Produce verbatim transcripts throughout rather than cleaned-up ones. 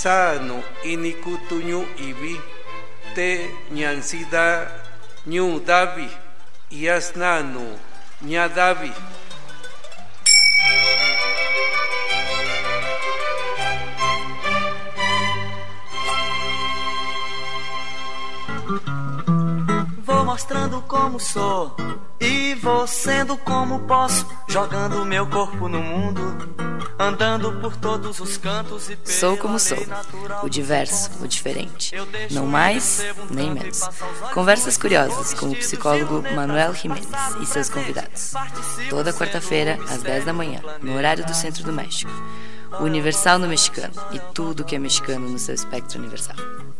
sano inikutuñu ibi te ñansida ñu davi yasnanu ñadavi. Vou mostrando como sou e vou sendo como posso, jogando meu corpo no mundo, andando por todos os cantos e Sou como sou, o diverso, o diferente, não mais nem menos. Conversas curiosas com o psicólogo Manuel Jiménez e seus convidados. Toda quarta-feira, às dez da manhã, no horário do Centro do México. O Universal no mexicano e tudo que é mexicano no seu espectro universal.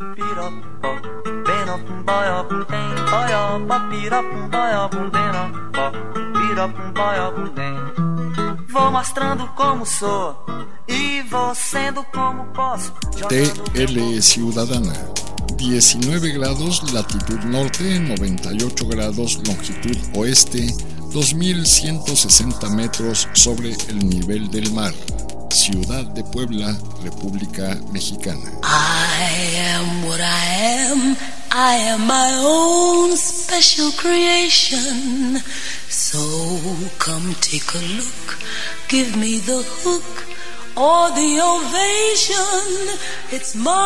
Vou mostrando como sou e vou sendo como posso. T L Ciudadana, diecinueve grados latitud norte, noventa y ocho grados longitud oeste, dos mil ciento sesenta metros sobre el nivel del mar. Ciudad de Puebla, República Mexicana. I am what I am. I am my own special creation. So come take a look. Give me the hook or the ovation. It's my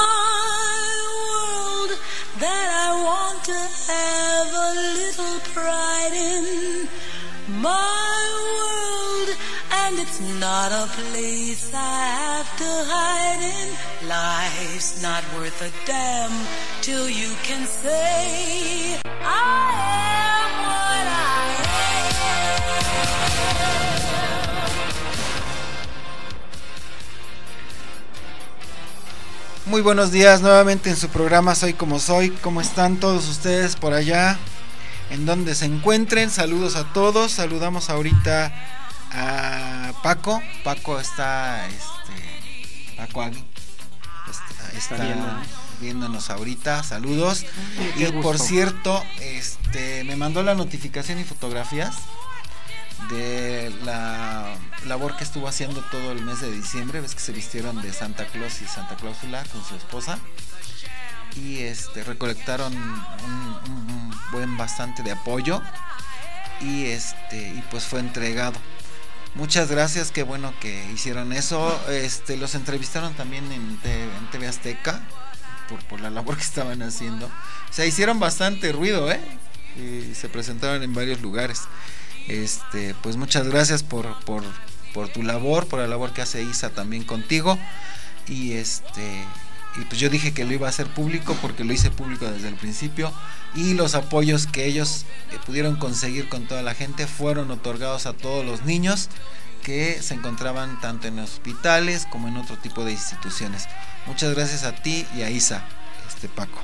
world that I want to have a little pride in. My world, and it's not a place I have to hide in. Life's not worth a damn till you can say I am what I am. Muy buenos días nuevamente en su programa Soy Como Soy. ¿Cómo están todos ustedes por allá? En donde se encuentren, saludos a todos. Saludamos ahorita a Paco. Paco está, este, Paco Agui, está, está viéndonos. viéndonos ahorita. Saludos. Y gusto. Por cierto, este, me mandó la notificación y fotografías de la labor que estuvo haciendo todo el mes de diciembre. Ves que se vistieron de Santa Claus y Santa Clausula con su esposa. Y este recolectaron un, un, un buen bastante de apoyo y este y pues fue entregado. Muchas gracias, qué bueno que hicieron eso. Este los entrevistaron también en, te, en T V Azteca por, por la labor que estaban haciendo. O sea, hicieron bastante ruido, ¿eh? Y se presentaron en varios lugares. Este, pues muchas gracias por, por, por tu labor, por la labor que hace Isa también contigo. Y este Y pues yo dije que lo iba a hacer público porque lo hice público desde el principio. Y los apoyos que ellos eh, pudieron conseguir con toda la gente fueron otorgados a todos los niños que se encontraban tanto en hospitales como en otro tipo de instituciones. Muchas gracias a ti y a Isa, este Paco.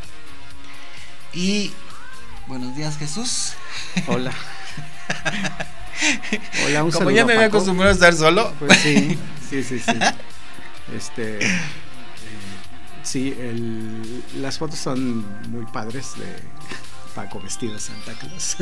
Y buenos días, Jesús. Hola. Hola, un Como ya me había acostumbrado a estar solo. Pues sí, sí, sí, sí. Este... Sí, el, las fotos son muy padres de Paco vestido de Santa Claus.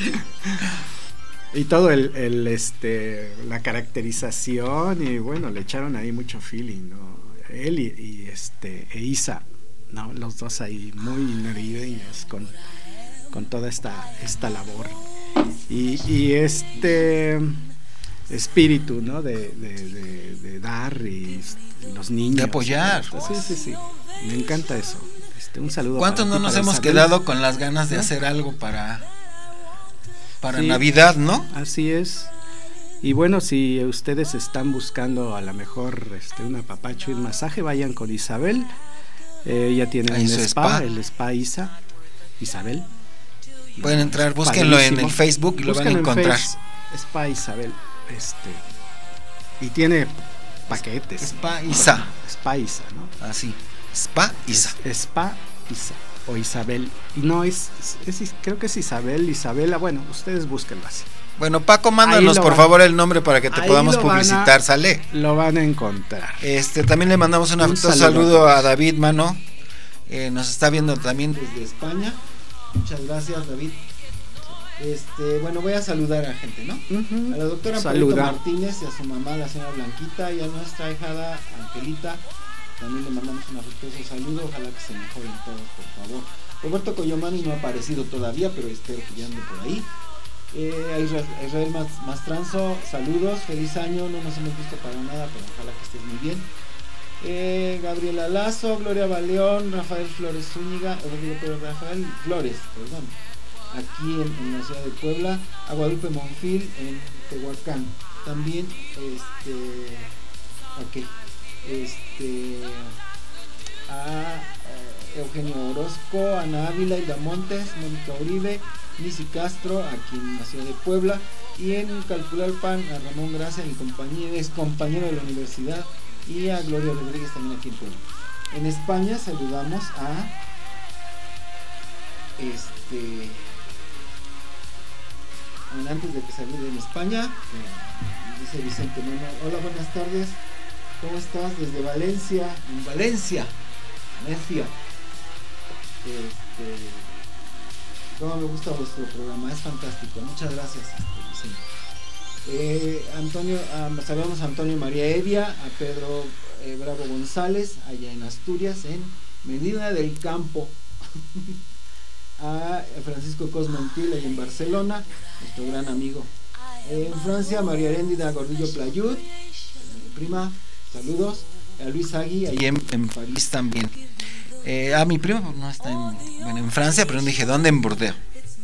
Y todo el, el este la caracterización y bueno, le echaron ahí mucho feeling, ¿no? Él y, y este e Isa, ¿no? Los dos ahí muy navideños con, con toda esta esta labor. Y, y este espíritu, ¿no? De, de, de, de dar y los niños. De apoyar. Sí, sí, sí. Me encanta eso. Este, un saludo. ¿Cuántos no nos hemos Isabel? quedado con las ganas de ¿no? hacer algo para, para sí, Navidad, ¿no? Así es. Y bueno, si ustedes están buscando a lo mejor este, un apapacho y un masaje, vayan con Isabel. Eh, ella tiene un spa, spa, el Spa Isa. Isabel. Pueden entrar, búsquenlo Padrísimo. en el Facebook y Búsquenlo lo van a encontrar. Face, Spa Isabel. Este, y tiene paquetes. Spa Isa. Spa Isa, ¿no? Así. Spa Isa. Es, Spa Isa. O Isabel. Y no, es, es, es creo que es Isabel, Isabela. Bueno, ustedes búsquenlo así. Bueno, Paco, mándanos por van, favor el nombre para que te podamos publicitar, a, ¿sale? Lo van a encontrar. Este, también le mandamos un, un saludo, saludo a David Mano. Eh, nos está viendo también desde España. Muchas gracias, David. Este, bueno, voy a saludar a gente, ¿no? Uh-huh. A la doctora Martínez y a su mamá, la señora Blanquita, y a nuestra hijada Angelita, también le mandamos un afectuoso saludo, ojalá que se mejoren todos, por favor. Roberto Coyomani no ha aparecido todavía, pero espero que ya ande por ahí. Eh, a Israel, a Israel Mastranzo, saludos, feliz año, no nos hemos visto para nada, pero ojalá que estés muy bien. Eh, Gabriela Lazo, Gloria Baleón, Rafael Flores Zúñiga, eh, pero Rafael Flores, perdón, aquí en, en la ciudad de Puebla, a Guadalupe Monfil en Tehuacán, también este, okay, este, a eh, Eugenio Orozco, Ana Ávila, Hilda Montes, Mónica Uribe, Lisi Castro, aquí en la ciudad de Puebla, y en Calpulalpan a Ramón Gracia, mi compañero, es compañero de la universidad, y a Gloria Rodríguez también aquí en Puebla. En España saludamos a este bueno, antes de que salude en España, eh, dice Vicente Mena, hola, buenas tardes, ¿cómo estás? Desde Valencia, en Valencia, Valencia. Este, cómo me gusta vuestro programa, es fantástico, muchas gracias, este, Vicente. Eh, Antonio, um, saludamos a Antonio María Evia, a Pedro eh, Bravo González, allá en Asturias, en Medina del Campo, a Francisco Cosmontil, allá en Barcelona, nuestro gran amigo. Eh, en Francia, María Aréndida Gordillo Playud, eh, prima, saludos. A Luis Agui, allá en, en París también. Eh, a mi prima, pues no está en, bueno, en Francia, pero no dije dónde, en Bordeaux.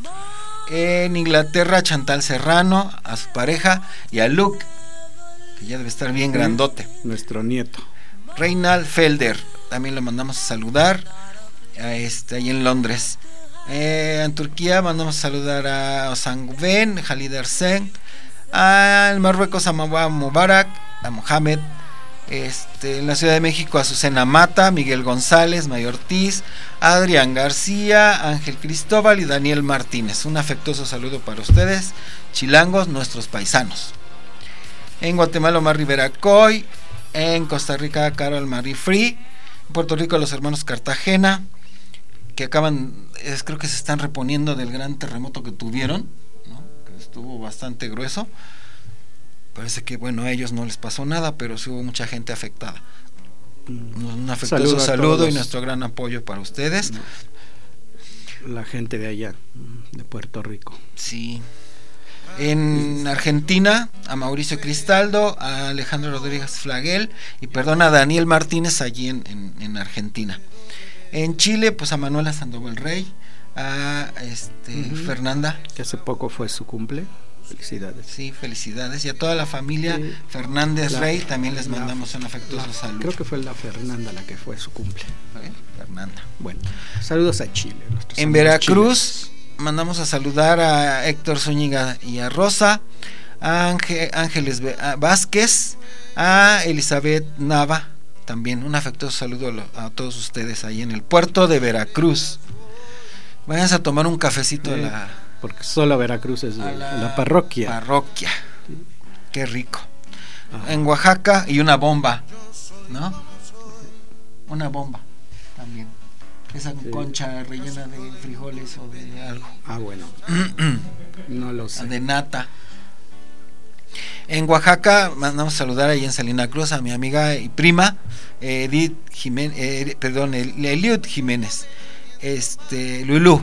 En Inglaterra, Chantal Serrano, a su pareja, y a Luke, que ya debe estar bien grandote, nuestro nieto. Reinald Felder, también le mandamos a saludar, a este, ahí en Londres. Eh, en Turquía mandamos a saludar a Ozan Guven, Khalid Ersen, a Marruecos a Mawa Mubarak, a Mohamed. Este, en la Ciudad de México a Azucena Mata, Miguel González, Mayor Ortiz, Adrián García, Ángel Cristóbal y Daniel Martínez. Un afectuoso saludo para ustedes, chilangos, nuestros paisanos. En Guatemala, Omar Rivera Coy. En Costa Rica, Carol Marie Free. En Puerto Rico, los hermanos Cartagena, que acaban, es, creo que se están reponiendo del gran terremoto que tuvieron, ¿no? Que estuvo bastante grueso. Parece que, bueno, a ellos no les pasó nada, pero sí hubo mucha gente afectada. Un afectuoso saludo y nuestro gran apoyo para ustedes. La gente de allá, de Puerto Rico. Sí. En Argentina, a Mauricio Cristaldo, a Alejandro Rodríguez Flaguel y, perdón, a Daniel Martínez allí en, en, en Argentina. En Chile, pues a Manuela Sandoval Rey, a este, uh-huh. Fernanda. Que hace poco fue su cumple. Felicidades. Sí, felicidades. Y a toda la familia sí. Fernández la, Rey también les la, mandamos un afectuoso la, saludo. Creo que fue la Fernanda la que fue su cumple. ¿Eh? Fernanda. Bueno, saludos a Chile. En Veracruz chilenos. Mandamos a saludar a Héctor Zúñiga y a Rosa, a Ángel, Ángeles Vázquez, a Elizabeth Nava. También un afectuoso saludo a, a todos ustedes ahí en el puerto de Veracruz. Váyanse a tomar un cafecito eh. a la... Porque solo Veracruz es la, la parroquia. Parroquia. Sí. Qué rico. Ajá. En Oaxaca y una bomba, ¿no? Una bomba también. Esa sí. Concha rellena de frijoles o de algo. Ah, bueno. No lo sé. De nata. En Oaxaca mandamos a saludar ahí en Salina Cruz a mi amiga y prima Edith Jiménez, eh, perdón, Eliud Jiménez. Este, Lulú.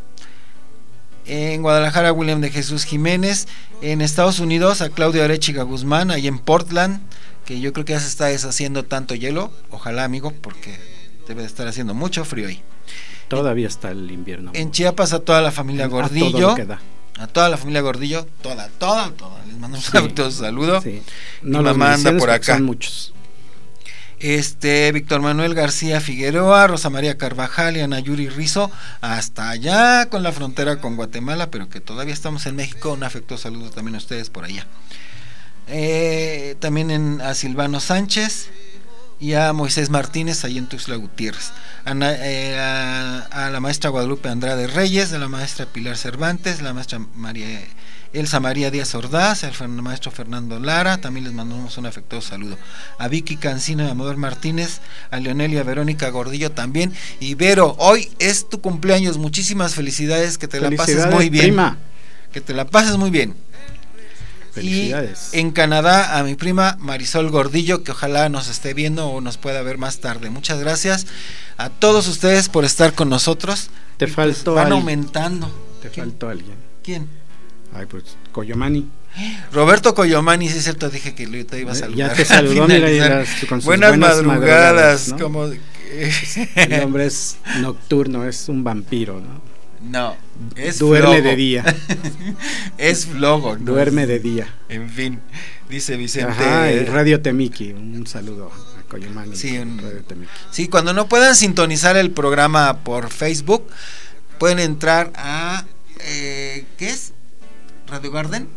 En Guadalajara, William de Jesús Jiménez. En Estados Unidos, a Claudio Arechiga Guzmán, ahí en Portland, que yo creo que ya se está deshaciendo tanto hielo. Ojalá, amigo, porque debe de estar haciendo mucho frío ahí. Todavía está el invierno. En Chiapas, a toda la familia Gordillo. A, todo lo que da. A toda la familia Gordillo, toda, toda, toda. Les mandamos sí. un saludo. Sí. No, Mi mamá anda por acá. Son muchos. Este, Víctor Manuel García Figueroa, Rosa María Carvajal y Ana Yuri Rizo, hasta allá con la frontera con Guatemala, pero que todavía estamos en México. Un afectuoso saludo también a ustedes por allá. Eh, también en, a Silvano Sánchez y a Moisés Martínez, ahí en Tuxtla Gutiérrez. A, eh, a, a la maestra Guadalupe Andrade Reyes, a la maestra Pilar Cervantes, la maestra María Elsa María Díaz Ordaz, al maestro Fernando Lara, también les mandamos un afectuoso saludo. A Vicky Cancino y a Amador Martínez, a Leonelia Verónica Gordillo también. Y Vero, hoy es tu cumpleaños, muchísimas felicidades, que te la pases muy bien. Prima. Que te la pases muy bien. Felicidades. Y en Canadá a mi prima Marisol Gordillo, que ojalá nos esté viendo o nos pueda ver más tarde. Muchas gracias a todos ustedes por estar con nosotros. Te y faltó pues van alguien. aumentando. Te ¿Quién? faltó alguien. ¿Quién? Ay, pues Coyomani. Roberto Coyomani, sí es cierto, dije que lo te iba a saludar. Ya te saludó, mira, y las, con sus buenas, buenas madrugadas, madrugadas, ¿no? como el hombre es nocturno, es un vampiro, ¿no? No, es duerme flogo. de día. Es flogo, ¿no? Duerme de día. En fin, dice Vicente. Ajá, y Radio Temiki, un saludo a Coyomani. Sí, un, Radio Temiki. Sí, cuando no puedan sintonizar el programa por Facebook, pueden entrar a eh, ¿qué es? Radio Garden.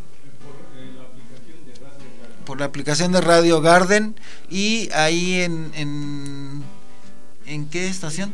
Por la aplicación de Radio Garden y ahí en en ¿en qué estación?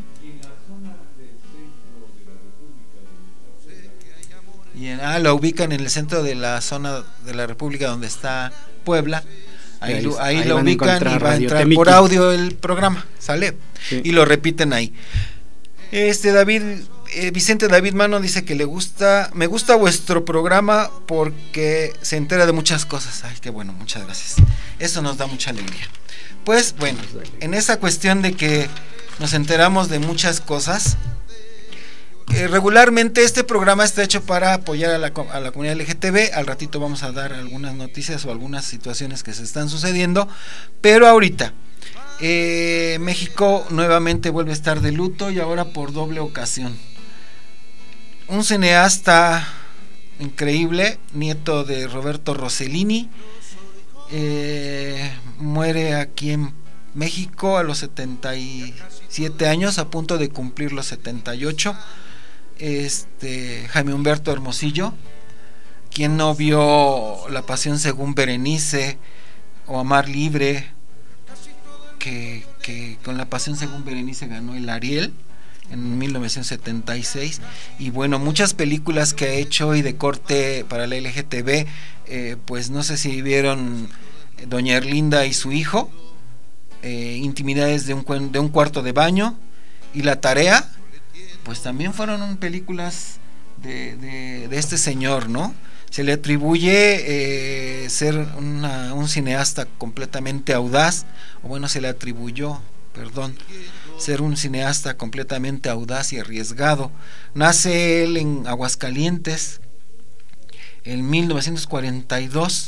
Y en, ah, lo ubican en el centro de la zona de la República donde está Puebla. Ahí, ahí, lo, ahí ahí lo ubican y va a entrar Temiki. Por audio el programa, ¿sale? Sí. Y lo repiten ahí. Este David, eh, Vicente David Mano dice que le gusta, me gusta vuestro programa porque se entera de muchas cosas. Ay, qué bueno, muchas gracias. Eso nos da mucha alegría. Pues bueno, en esa cuestión de que nos enteramos de muchas cosas, eh, regularmente este programa está hecho para apoyar a la, a la comunidad L G T B. Al ratito vamos a dar algunas noticias o algunas situaciones que se están sucediendo, pero ahorita Eh, México nuevamente vuelve a estar de luto y ahora por doble ocasión. Un cineasta increíble, nieto de Roberto Rossellini, eh, muere aquí en México a los setenta y siete años, a punto de cumplir los setenta y ocho. Este, Jaime Humberto Hermosillo, quien no vio La Pasión según Berenice o Amar Libre, Que, que con La Pasión según Berenice ganó el Ariel en mil novecientos setenta y seis, y bueno, muchas películas que ha hecho y de corte para la L G T B, eh, pues no sé si vieron Doña Erlinda y su hijo, eh, Intimidades de un, de un cuarto de baño y La Tarea, pues también fueron películas de, de, de este señor, ¿no? Se le atribuye eh, ser una, un cineasta completamente audaz, o bueno, se le atribuyó, perdón, ser un cineasta completamente audaz y arriesgado. Nace él en Aguascalientes en mil novecientos cuarenta y dos,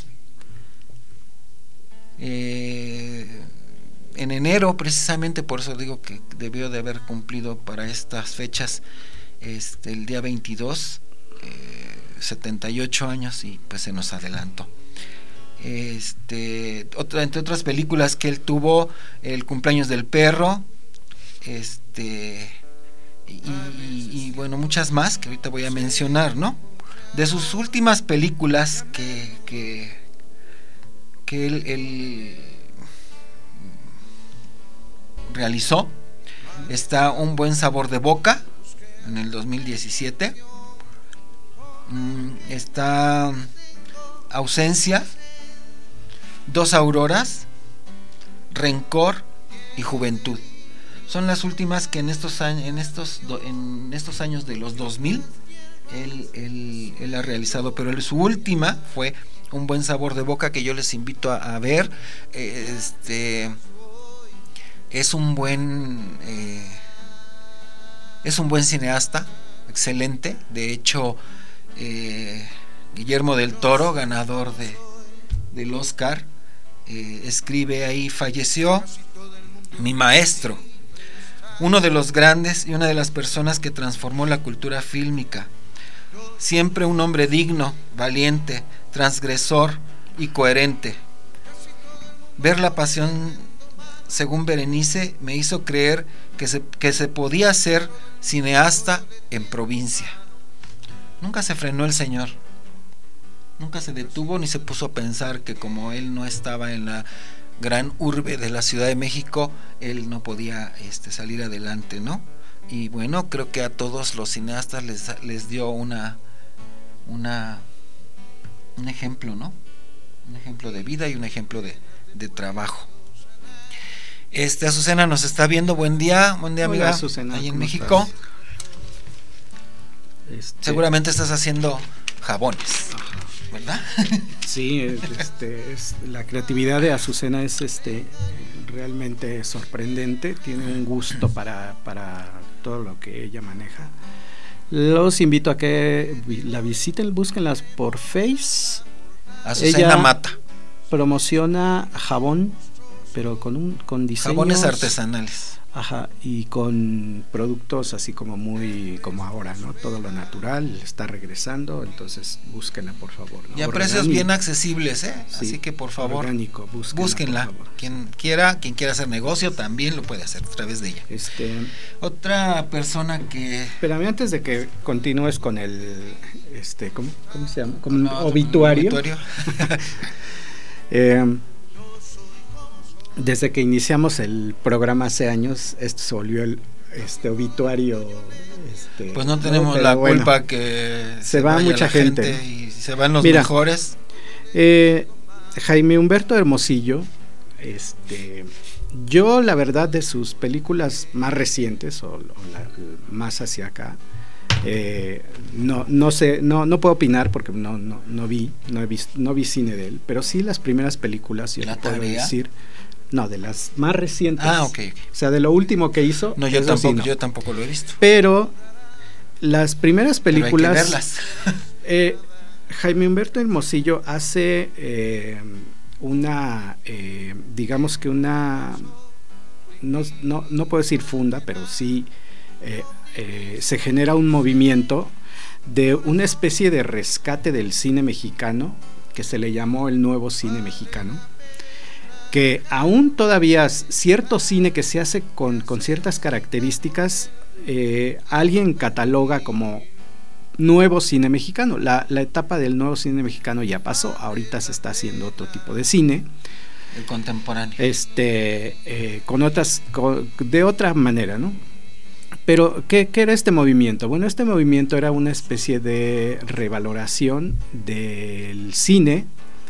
eh, en enero precisamente, por eso digo que debió de haber cumplido para estas fechas este, el día veintidós, eh, setenta y ocho años, y pues se nos adelantó. Este, otra, entre otras películas que él tuvo, El cumpleaños del perro, este y, y, y bueno, muchas más que ahorita voy a mencionar, ¿no? De sus últimas películas que que, que él, él realizó está Un buen sabor de boca en el dos mil diecisiete. Está Ausencia, Dos auroras, Rencor y Juventud. Son las últimas que en estos años, en estos en estos años de los dos mil él, él, él ha realizado, pero él, su última fue Un buen sabor de boca, que yo les invito a, a ver. Este es un buen eh, es un buen cineasta, excelente. De hecho, Eh, Guillermo del Toro, ganador de, del Oscar, eh, escribe ahí: falleció mi maestro, uno de los grandes y una de las personas que transformó la cultura fílmica, siempre un hombre digno, valiente, transgresor y coherente. Ver La Pasión según Berenice me hizo creer que se, que se podía ser cineasta en provincia. Nunca se frenó el señor, nunca se detuvo ni se puso a pensar que como él no estaba en la gran urbe de la Ciudad de México, él no podía este, salir adelante, ¿no? Y bueno, creo que a todos los cineastas les, les dio una, una un ejemplo, ¿no? Un ejemplo de vida y un ejemplo de, de trabajo. Este, Azucena nos está viendo. Buen día, buen día, amiga. Hola, Azucena, ahí en México. Estás? Este... Seguramente estás haciendo jabones, ajá, ¿verdad? Sí, este, es, la creatividad de Azucena es este realmente sorprendente, tiene un gusto para, para todo lo que ella maneja. Los invito a que la visiten, búsquenlas por Face. Azucena ella Mata. Promociona jabón, pero con un con diseños, jabones artesanales. Ajá, y con productos así como muy como ahora, ¿no? Todo lo natural está regresando, entonces búsquenla por favor, ¿no? Y a precios Orgánico. Bien accesibles, ¿eh? Sí, así que por favor, orgánico, búsquenla, búsquenla. por favor. Quien quiera, quien quiera hacer negocio también lo puede hacer a través de ella. Este, Otra persona que espérame, antes de que continúes con el este, ¿cómo, cómo se llama? Como no, un obituario. obituario. eh, Desde que iniciamos el programa hace años, esto se volvió el este obituario. Este, pues no tenemos no, la bueno, culpa que se va vaya mucha la gente, gente y se van los Mira, mejores. Eh, Jaime Humberto Hermosillo, este, yo la verdad de sus películas más recientes o, o la, más hacia acá, eh, no no sé, no no puedo opinar porque no no no vi, no he visto, no vi cine de él, pero sí las primeras películas, yo ¿La te puedo tarea? decir. No, de las más recientes. Ah, ok, ok. O sea, de lo último que hizo. No, yo eso tampoco, sí, no. yo tampoco lo he visto. Pero las primeras películas. Pero hay que verlas. eh, Jaime Humberto Hermosillo hace eh, una, eh, digamos que una, no, no, no puedo decir funda, pero sí eh, eh, se genera un movimiento de una especie de rescate del cine mexicano que se le llamó el nuevo cine mexicano, que aún todavía cierto cine que se hace con, con ciertas características, eh, alguien cataloga como nuevo cine mexicano. La, la etapa del nuevo cine mexicano ya pasó, ahorita se está haciendo otro tipo de cine. El contemporáneo. Este, eh, con otras, con, de otra manera, ¿no? Pero, ¿qué, ¿qué era este movimiento? Bueno, este movimiento era una especie de revaloración del cine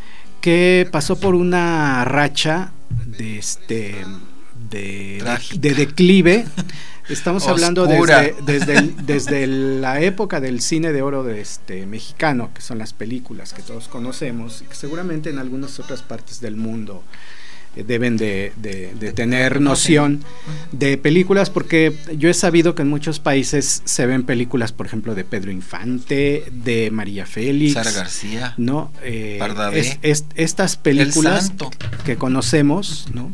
que pasó por una racha de este de, de, de declive. Estamos hablando desde, desde, el, desde la época del cine de oro de este mexicano, que son las películas que todos conocemos y que seguramente en algunas otras partes del mundo eh, deben de, de, de tener noción de películas, porque yo he sabido que en muchos países se ven películas, por ejemplo, de Pedro Infante, de María Félix, Sara García, ¿no? Eh, Pardavé, es, es, estas películas que conocemos, ¿no?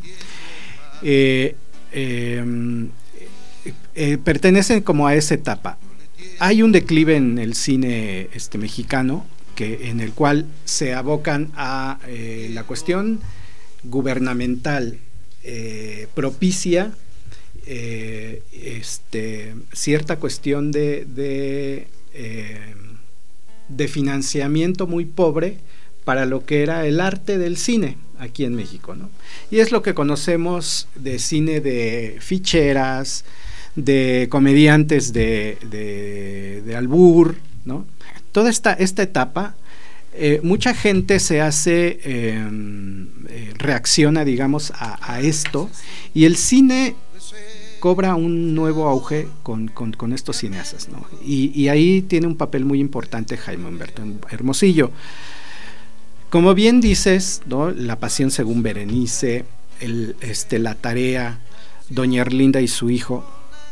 Eh, eh, eh, pertenecen como a esa etapa. Hay un declive en el cine este mexicano que en el cual se abocan a eh, la cuestión gubernamental eh, propicia eh, este, cierta cuestión de de, eh, de financiamiento muy pobre para lo que era el arte del cine aquí en México, ¿no? Y es lo que conocemos de cine de ficheras, de comediantes de, de, de albur, ¿no? Toda esta, esta etapa, eh, mucha gente se hace, eh, eh, reacciona, digamos, a, a esto, y el cine cobra un nuevo auge con, con, con estos cineastas, ¿no? Y, y ahí tiene un papel muy importante Jaime Humberto Hermosillo. Como bien dices, ¿no? La Pasión según Berenice, el, este, La Tarea, Doña Erlinda y su hijo,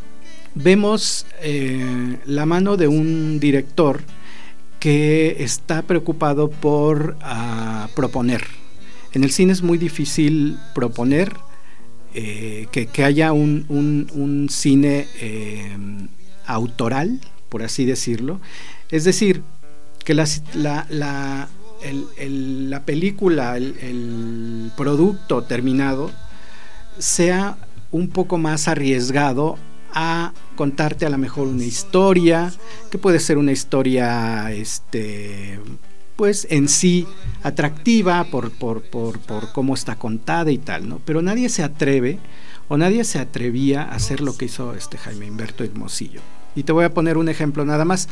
vemos eh, la mano de un director que está preocupado por uh, proponer. En el cine es muy difícil proponer eh, que, que haya un, un, un cine eh, autoral, por así decirlo. Es decir, que la, la, la, el, el, la película, el, el producto terminado sea un poco más arriesgado a contarte a lo mejor una historia, que puede ser una historia este pues en sí atractiva por, por, por, por cómo está contada y tal, ¿no? Pero nadie se atreve o nadie se atrevía a hacer lo que hizo este Jaime Humberto Hermosillo. Y te voy a poner un ejemplo nada más.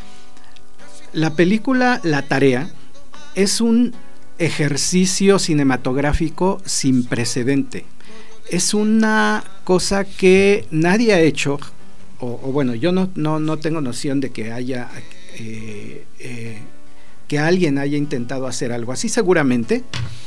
La película La Tarea es un ejercicio cinematográfico sin precedente. Es una cosa que nadie ha hecho, o, o bueno, yo no, no, no tengo noción de que haya eh, eh, que alguien haya intentado hacer algo así, seguramente.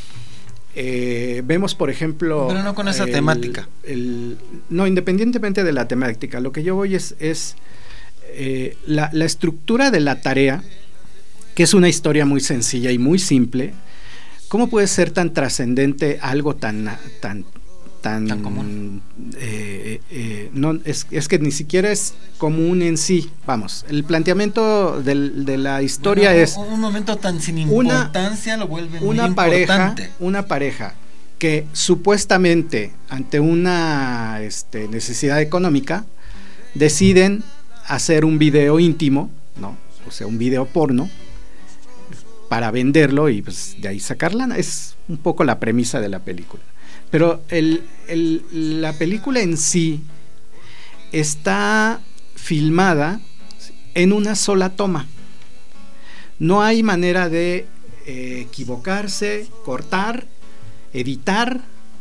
Eh, vemos, por ejemplo... Pero no con esa el, temática. El, no, independientemente de la temática, lo que yo voy es, es eh, la, la estructura de la tarea, que es una historia muy sencilla y muy simple. ¿Cómo puede ser tan trascendente algo tan... tan tan, tan común? Eh, eh, no, es, es que ni siquiera es común en sí. Vamos, el planteamiento del, de la historia bueno, es... Un momento tan sin importancia una, lo vuelve muy una importante. Pareja, una pareja que supuestamente ante una este, necesidad económica deciden hacer un video íntimo, ¿no? O sea, un video porno para venderlo y pues de ahí sacar lana. Es un poco la premisa de la película. Pero el, el, la película en sí está filmada en una sola toma. No hay manera de eh, equivocarse, cortar, editar,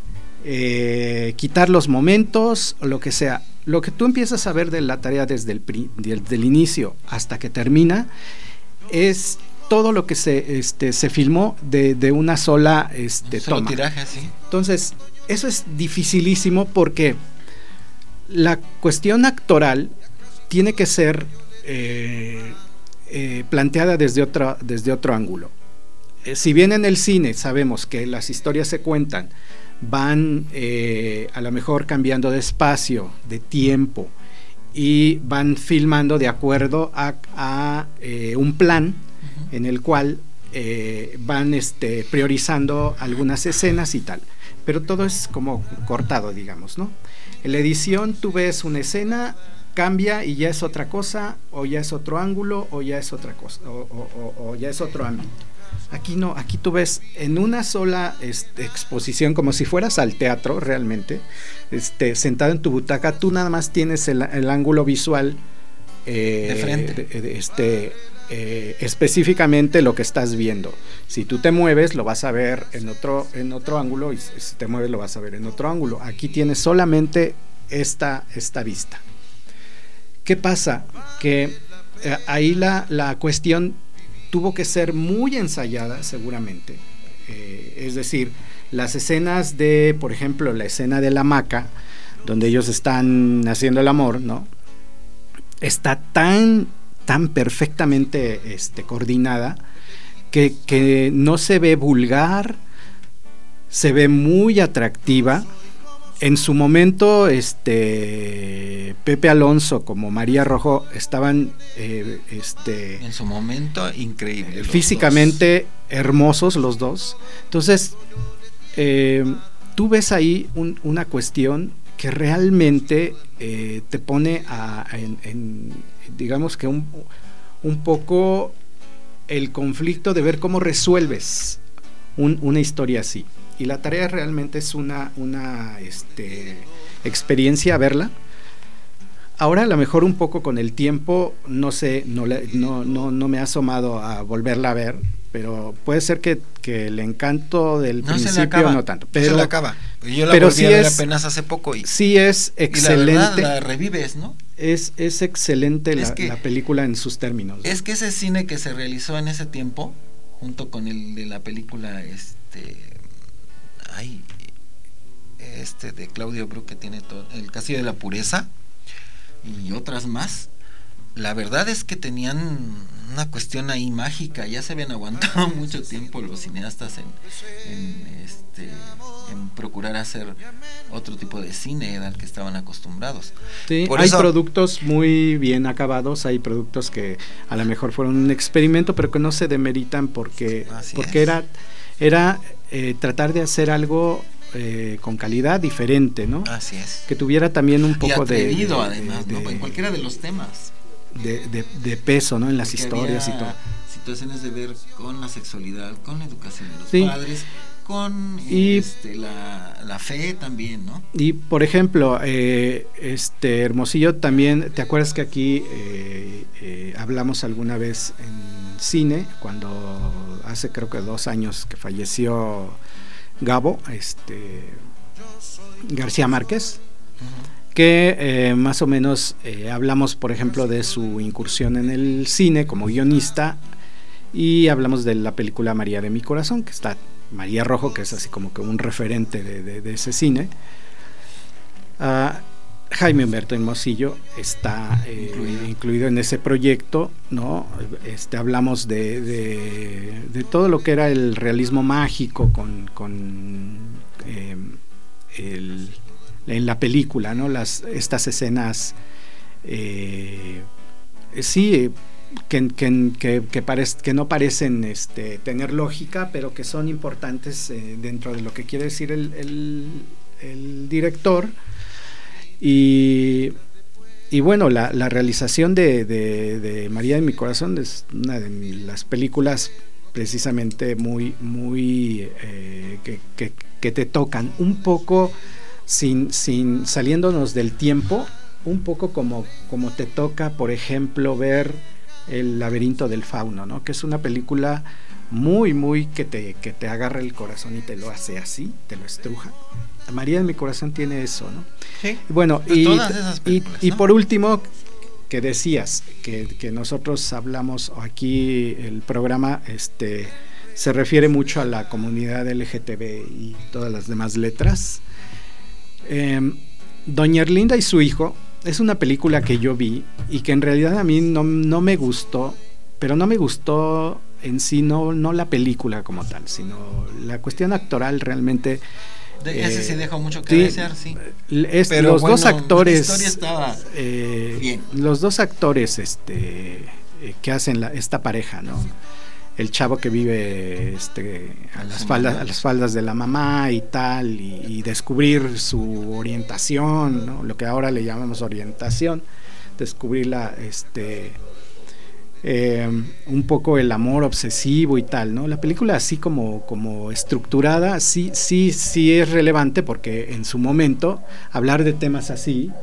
eh, quitar los momentos o lo que sea. Lo que tú empiezas a ver de la tarea desde el, desde el inicio hasta que termina es todo lo que se, este, se filmó de, de una sola este, un solo toma. tiraje, sí. Entonces, eso es dificilísimo porque la cuestión actoral tiene que ser eh, eh, planteada desde otro, desde otro ángulo. Eh, si bien en el cine sabemos que las historias se cuentan, van eh, a lo mejor cambiando de espacio, de tiempo, y van filmando de acuerdo a, a eh, un plan en el cual eh, van este, priorizando algunas escenas y tal, pero todo es como cortado, digamos, ¿no? En la edición tú ves una escena, cambia y ya es otra cosa, o ya es otro ángulo, o ya es otra cosa, o, o, o, o ya es otro ámbito. Aquí no, aquí tú ves en una sola este, exposición, como si fueras al teatro realmente, este, sentado en tu butaca, tú nada más tienes el, el ángulo visual eh, de frente, de, de, este Eh, específicamente lo que estás viendo. Si tú te mueves lo vas a ver en otro, en otro ángulo, y si te mueves lo vas a ver en otro ángulo. Aquí tienes solamente esta, esta vista. ¿Qué pasa? Que eh, ahí la, la cuestión tuvo que ser muy ensayada seguramente. Eh, es decir, las escenas de, por ejemplo, la escena de la hamaca, donde ellos están haciendo el amor, ¿no? Está tan tan perfectamente este, coordinada que, que no se ve vulgar, se ve muy atractiva. En su momento este Pepe Alonso como María Rojo estaban eh, este, en su momento increíble, físicamente dos. hermosos los dos. Entonces eh, tú ves ahí un, una cuestión que realmente eh, te pone a, en, en, digamos que un, un poco el conflicto de ver cómo resuelves un, una historia así. Y la tarea realmente es una, una este, experiencia verla. Ahora a lo mejor un poco con el tiempo, no sé, no, no, no, no me ha asomado a volverla a ver, pero puede ser que, que el encanto del no principio no tanto. Pero no se le acaba. Yo la pero volví sí a ver es, apenas hace poco y sí es excelente. Y la verdad la revives, ¿no? Es, es excelente es la, que, la película en sus términos, ¿no? Es que ese cine que se realizó en ese tiempo, junto con el de la película este ay, este de Claudio Brook, que tiene todo, El Castillo de la Pureza y otras más, la verdad es que tenían una cuestión ahí mágica. Ya se habían aguantado mucho tiempo los cineastas en, en este en procurar hacer otro tipo de cine al que estaban acostumbrados. Sí, Por hay eso, productos muy bien acabados, hay productos que a lo mejor fueron un experimento, pero que no se demeritan porque porque es. era era eh, tratar de hacer algo eh, con calidad diferente, ¿no? Así es. Que tuviera también un poco y atrevido, de, de además, de, ¿no? de, en cualquiera de los temas. De, de, de peso, ¿no? En las Porque historias y todo. Situaciones de ver con la sexualidad, con la educación de los sí. padres, con y, este, la, la fe también, ¿no? Y por ejemplo, eh, este Hermosillo también, ¿te acuerdas que aquí eh, eh, hablamos alguna vez en cine, cuando hace creo que dos años que falleció Gabo, este García Márquez? Uh-huh. Que eh, más o menos eh, hablamos, por ejemplo, de su incursión en el cine como guionista, y hablamos de la película María de mi corazón, que está María Rojo, que es así como que un referente de, de, de ese cine. Uh, Jaime Humberto Hermosillo está eh, incluido. incluido en ese proyecto, ¿no? Este, hablamos de, de, de todo lo que era el realismo mágico con, con eh, el, en la película, ¿no? Las, estas escenas eh, sí que, que, que, que, parec, que no parecen este, tener lógica, pero que son importantes eh, dentro de lo que quiere decir el, el, el director. Y, y bueno, la, la realización de, de, de María de mi corazón es una de mi, las películas precisamente muy, muy eh, que, que, que te tocan un poco sin, sin saliéndonos del tiempo, un poco como, como te toca, por ejemplo, ver El laberinto del fauno, ¿no? Que es una película muy, muy que te, que te agarra el corazón y te lo hace así, te lo estruja. María de mi corazón tiene eso, ¿no? Sí. Bueno, y, y, y ¿no? Por último, que decías que, que nosotros hablamos aquí, el programa este se refiere mucho a la comunidad L G T B y todas las demás letras. Eh, Doña Erlinda y su hijo es una película que yo vi y que en realidad a mí no, no me gustó, pero no me gustó en sí, no, no la película como tal, sino la cuestión actoral realmente. De ese eh, sí dejó mucho que sí, desear, sí. Es, Pero los bueno, dos actores, la historia estaba eh, bien. Los dos actores, este, eh, que hacen la, esta pareja, ¿no? El chavo que vive, este, a las faldas, a las faldas de la mamá y tal, y, y descubrir su orientación, ¿no? Lo que ahora le llamamos orientación, descubrirla, este. Eh, un poco el amor obsesivo y tal, ¿no? La película así como, como estructurada sí, sí, sí es relevante porque en su momento hablar de temas así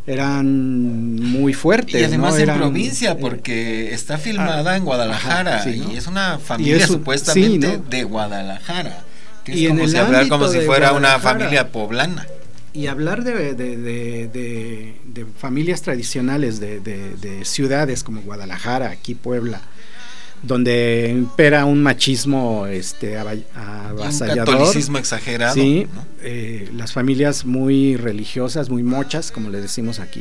eran muy fuertes. Y además ¿no? en eran, provincia porque eh, está filmada ah, en Guadalajara, ajá, sí, ¿no? Y es una familia es un, supuestamente sí, ¿no? de Guadalajara, que es y como si hablar como si fuera una familia poblana. Y hablar de, de, de, de, de familias tradicionales de, de, de ciudades como Guadalajara, aquí Puebla, donde impera un machismo este, avasallador, un catolicismo exagerado, sí, ¿no? eh, las familias muy religiosas, muy mochas, como le decimos aquí,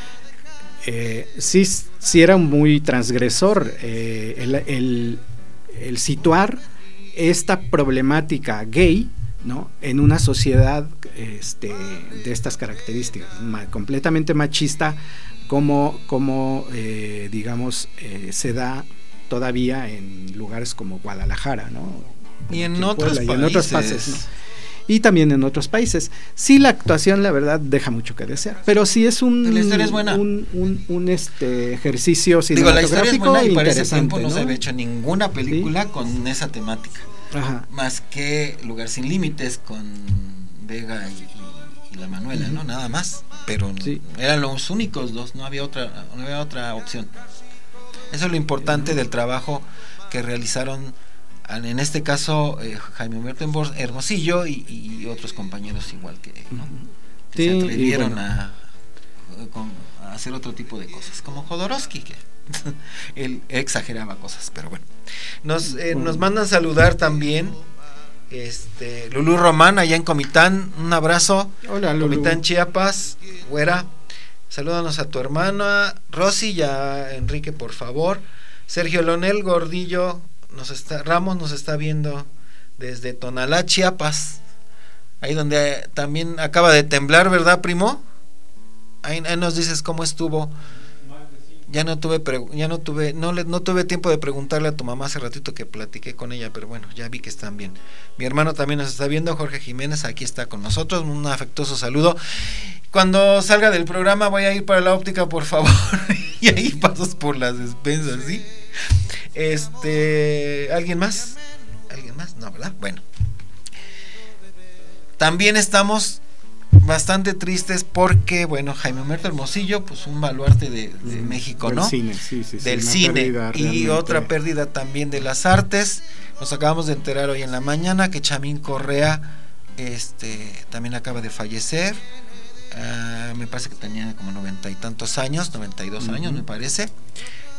eh, sí, sí era muy transgresor eh, el, el, el situar esta problemática gay, ¿no? En una sociedad este, de estas características, ma- completamente machista, como, como eh, digamos, eh, se da todavía en lugares como Guadalajara, ¿no? Y en, otros Puebla, y en otros países, ¿no? Y también en otros países. Sí, la actuación, la verdad, deja mucho que desear, pero sí es un, la historia es buena. un, un, un este ejercicio Digo, la historia es buena y para ese tiempo no, ¿no? se había hecho ninguna película ¿sí? con esa temática. Ajá. Más que Lugar sin Límites con Vega y, y, y la Manuela, uh-huh. ¿no? Nada más. Pero sí. eran los únicos dos, no había otra, no había otra opción. Eso es lo importante uh-huh. del trabajo que realizaron, en este caso eh, Jaime Humberto Hermosillo y, y otros compañeros igual que, ¿no? que sí, se atrevieron bueno. a, a hacer otro tipo de cosas, como Jodorowsky, que él exageraba cosas, pero bueno. Nos, eh, nos mandan saludar también este Lulú Román allá en Comitán, un abrazo. Hola, Lulú. Comitán, Chiapas, güera. Salúdanos a tu hermana Rosy y a Enrique, por favor. Sergio Lonel Gordillo nos está, Ramos nos está viendo desde Tonalá, Chiapas. Ahí donde también acaba de temblar, ¿verdad, primo? Ahí, ahí nos dices cómo estuvo. Ya no tuve ya no tuve no le, no tuve tiempo de preguntarle a tu mamá hace ratito que platiqué con ella, pero bueno, ya vi que están bien. Mi hermano también nos está viendo, Jorge Jiménez, aquí está con nosotros, un afectuoso saludo. Cuando salga del programa voy a ir para la óptica, por favor, y ahí pasas por las despensas, ¿sí? Este, ¿alguien más? ¿Alguien más? No, ¿verdad? Bueno. También estamos bastante tristes porque, bueno, Jaime Humberto Hermosillo, pues un baluarte de, de mm, México, ¿no? Del cine, sí, sí, sí, del cine y otra pérdida también de las artes. Nos acabamos de enterar hoy en la mañana que Chamín Correa este también acaba de fallecer. Uh, me parece que tenía como noventa y tantos años, noventa y dos uh-huh. años me parece.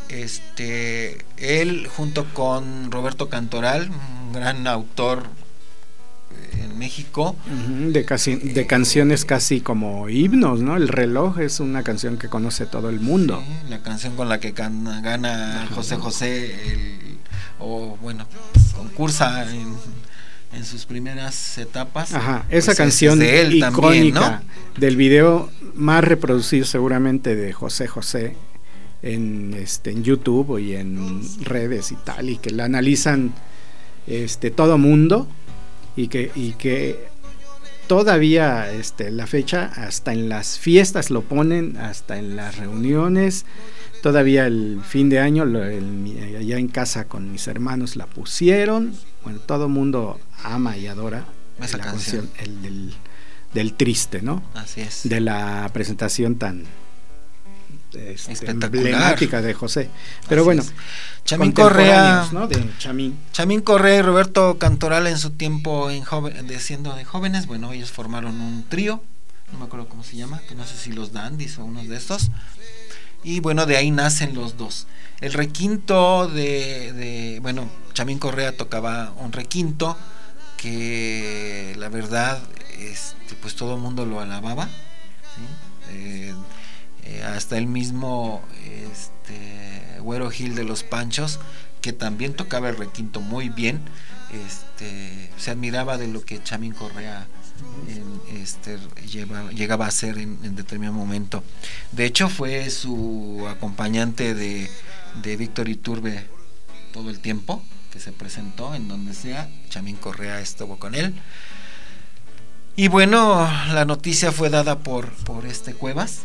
Este, él junto con Roberto Cantoral, un gran autor en México, uh-huh, de, casi, de eh, canciones casi como himnos, ¿no? El reloj es una canción que conoce todo el mundo. Sí, la canción con la que gana, gana José José, el, o bueno, concursa en, en sus primeras etapas. Ajá, esa pues canción es de él icónica también, ¿no? Del video más reproducido seguramente de José José en este en YouTube y en redes y tal, y que la analizan este todo mundo, y que y que todavía este la fecha hasta en las fiestas lo ponen, hasta en las reuniones, todavía el fin de año lo, el, allá en casa con mis hermanos la pusieron. Bueno, todo mundo ama y adora esa la canción, canción, el del, del triste, ¿no? Así es. De la presentación tan este, espectacular, emblemática de José. Pero así bueno, es. Chamín Correa, ¿no? De Chamín. Chamín Correa y Roberto Cantoral en su tiempo en joven, de siendo de jóvenes, bueno, ellos formaron un trío, no me acuerdo cómo se llama, que no sé si los Dandys o unos de estos. Y bueno, de ahí nacen los dos. El requinto de, de bueno, Chamín Correa tocaba un requinto que la verdad, este, pues todo el mundo lo alababa, ¿sí? eh, eh, hasta el mismo este, Güero Gil de los Panchos, que también tocaba el requinto muy bien, este, se admiraba de lo que Chamín Correa en, este, lleva, llegaba a ser en, en determinado momento. De hecho fue su acompañante de, de Víctor Iturbe todo el tiempo que se presentó, en donde sea, Chamín Correa estuvo con él. Y bueno, la noticia fue dada por, por este Cuevas,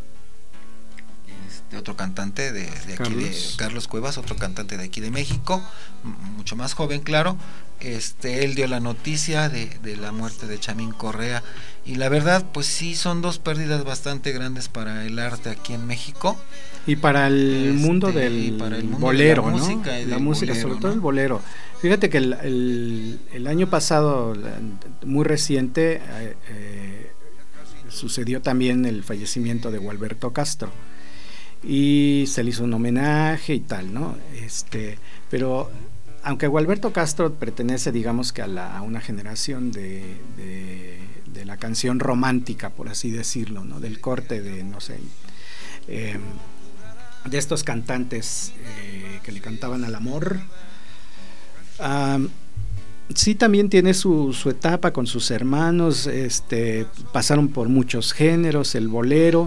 este otro cantante de, de aquí, de Carlos Cuevas, otro cantante de aquí de México, mucho más joven, claro. Este, él dio la noticia de, de la muerte de Chamín Correa, y la verdad, pues sí, son dos pérdidas bastante grandes para el arte aquí en México. Y para el este, mundo del para el mundo bolero, de la ¿no? música, y la del música, bolero, sobre ¿no? todo el bolero. Fíjate que el, el, el año pasado, muy reciente, eh, eh, sucedió también el fallecimiento de Gualberto Castro, y se le hizo un homenaje y tal, ¿no? Este, pero aunque Gualberto Castro pertenece, digamos que a, la, a una generación de, de, de la canción romántica, por así decirlo, ¿no? Del corte de, no sé, eh, de estos cantantes eh, que le cantaban al amor. Um, sí, también tiene su, su etapa con sus hermanos, este, pasaron por muchos géneros, el bolero,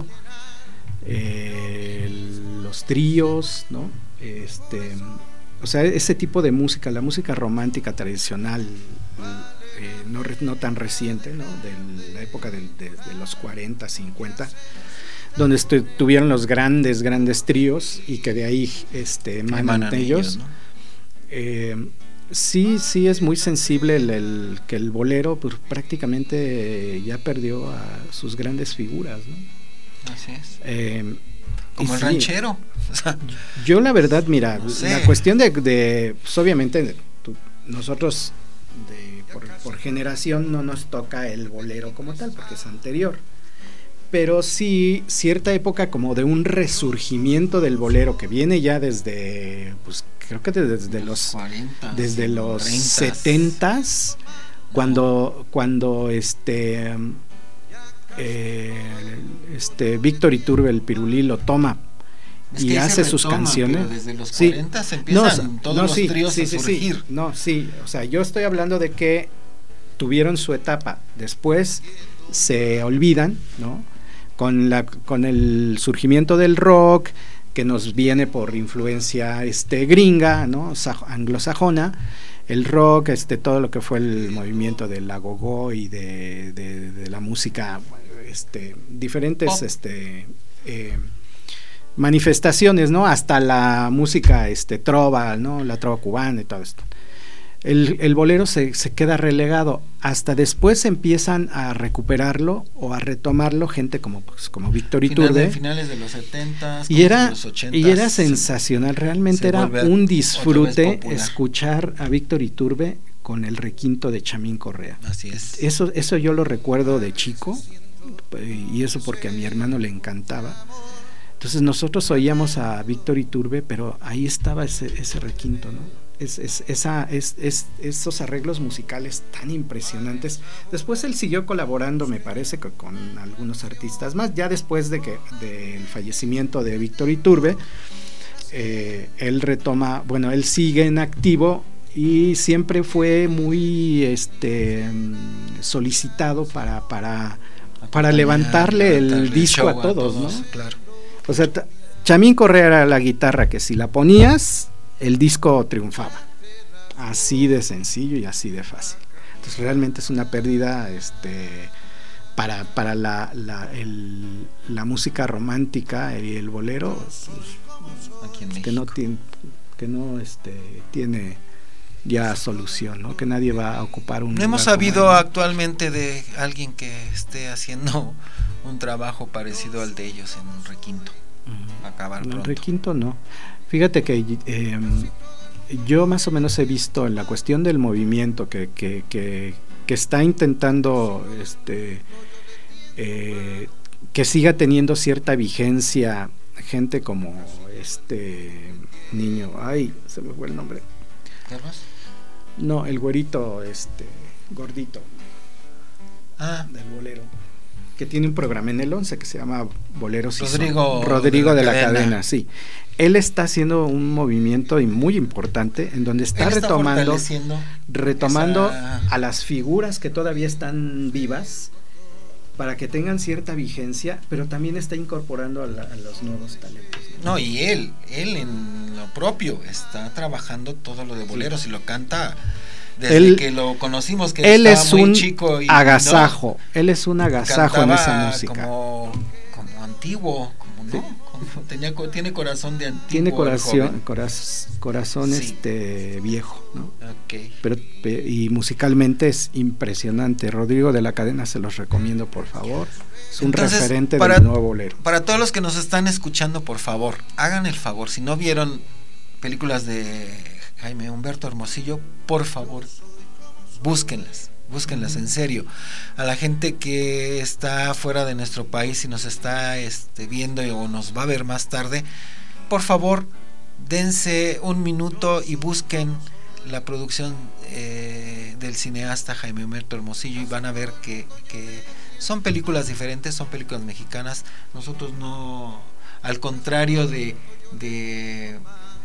eh, el, los tríos, ¿no? Este, o sea, ese tipo de música, la música romántica tradicional, eh, no, no tan reciente, ¿no? De la época de, de, de los cuarenta, cincuenta, donde estuvieron los grandes, grandes tríos, y que de ahí este, emanan ellos, ellos, ¿no? eh, sí, sí es muy sensible el, el, que el bolero pues, prácticamente ya perdió a sus grandes figuras, ¿no? Así es. Eh, Como el sí, ranchero. Yo la verdad, mira, no sé. La cuestión de, de pues, obviamente tú, nosotros de, por, por generación no nos toca el bolero como tal, porque es anterior. Pero sí, cierta época como de un resurgimiento del bolero que viene ya desde, pues creo que desde los cuarenta, desde los setentas, cuando, cuando este, eh, este Víctor Iturbe, el Pirulí, lo toma es y hace sus retoma, canciones. Desde los sí. cuarenta se empiezan no, todos no, los sí, tríos sí, a sí, surgir. Sí. No, sí, o sea, yo estoy hablando de que tuvieron su etapa, después se olvidan, ¿no? Con, la, con el surgimiento del rock, que nos viene por influencia este, gringa, ¿no? Anglosajona, el rock, este, todo lo que fue el movimiento del agogó y de, de, de la música, este, diferentes este, eh, manifestaciones, ¿no? Hasta la música este, trova, ¿no? La trova cubana y todo esto. El, el bolero se, se queda relegado, hasta después empiezan a recuperarlo o a retomarlo gente como, pues, como Víctor Iturbe, finales de los setentas y era, de los ochentas, y era sensacional, realmente era un disfrute escuchar a Víctor Iturbe con el requinto de Chamín Correa. Así es. Eso, eso yo lo recuerdo de chico, y eso porque a mi hermano le encantaba. Entonces nosotros oíamos a Víctor Iturbe, pero ahí estaba ese, ese requinto, ¿no? Es, es, esa, es, es, esos arreglos musicales tan impresionantes. Después él siguió colaborando, me parece, que con algunos artistas más. Ya después de que del fallecimiento de Víctor Iturbe, eh, él retoma, bueno, él sigue en activo y siempre fue muy este, solicitado para, para, para levantarle el disco a todos, a todos, ¿no? Claro. O sea, Chamín Correa era la guitarra que si la ponías, el disco triunfaba. Así de sencillo y así de fácil. Entonces realmente es una pérdida este, para, para la, la, el, la música romántica y el bolero, pues, aquí en que no tiene, que no este, tiene ya solución, ¿no? Que nadie va a ocupar un. No hemos sabido actualmente de alguien que esté haciendo un trabajo parecido al de ellos en un requinto. Uh-huh. Acabar en pronto. El requinto no. Fíjate que eh, yo más o menos he visto en la cuestión del movimiento que, que, que, que está intentando este, eh, que siga teniendo cierta vigencia gente como este niño, ay, se me fue el nombre. ¿Carlos? No, el güerito este gordito. Ah, del bolero, que tiene un programa en el once que se llama Boleros Rodrigo, Rodrigo de la, de la cadena. cadena, sí. Él está haciendo un movimiento muy importante en donde está, está retomando retomando esa... a las figuras que todavía están vivas para que tengan cierta vigencia, pero también está incorporando a, la, a los nuevos talentos. ¿no? no, y él, él en lo propio está trabajando todo lo de boleros sí. y lo canta desde él, que lo conocimos, que él estaba es muy un chico. Y, agasajo, ¿no? Él es un agasajo en esa música. Como, como antiguo, como no, sí. como tenía, tiene corazón de antiguo. Tiene corazón, coraz, corazón sí. este viejo, ¿no? Okay. Pero y musicalmente es impresionante. Rodrigo de la Cadena se los recomiendo, por favor. Es un Entonces, referente para, del nuevo bolero. Para todos los que nos están escuchando, por favor, hagan el favor, si no vieron películas de Jaime Humberto Hermosillo, por favor, búsquenlas, búsquenlas en serio. A la gente que está fuera de nuestro país y nos está este, viendo o nos va a ver más tarde, por favor, dense un minuto y busquen la producción eh, del cineasta Jaime Humberto Hermosillo y van a ver que, que son películas diferentes, son películas mexicanas. Nosotros no, al contrario de, de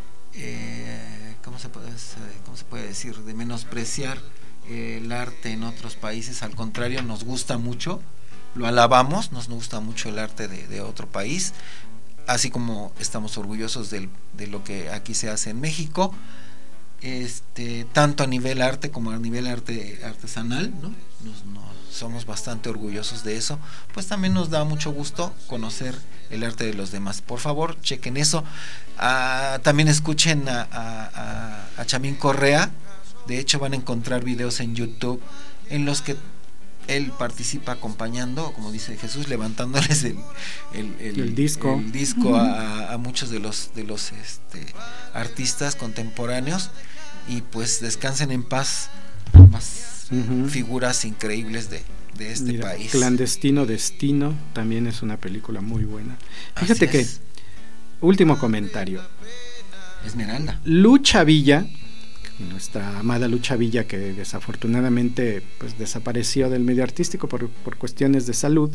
eh, ¿cómo se puede, cómo se puede decir? De menospreciar eh, el arte en otros países, al contrario, nos gusta mucho, lo alabamos, nos gusta mucho el arte de, de otro país, así como estamos orgullosos de, de lo que aquí se hace en México, este, tanto a nivel arte como a nivel arte artesanal, ¿no? Nos, nos, somos bastante orgullosos de eso. Pues también nos da mucho gusto conocer el arte de los demás. Por favor, chequen eso. Ah, también escuchen a, a, a, a Chamín Correa. De hecho, van a encontrar videos en YouTube en los que él participa acompañando, como dice Jesús, levantándoles el, el, el, el disco, el disco a, a muchos de los de los este, artistas contemporáneos. Y pues descansen en paz, más uh-huh. figuras increíbles de, de este Mira, país. Clandestino Destino también es una película muy buena. Fíjate que, último comentario, Esmeralda Lucha Villa, nuestra amada Lucha Villa, que desafortunadamente pues desapareció del medio artístico por, por cuestiones de salud,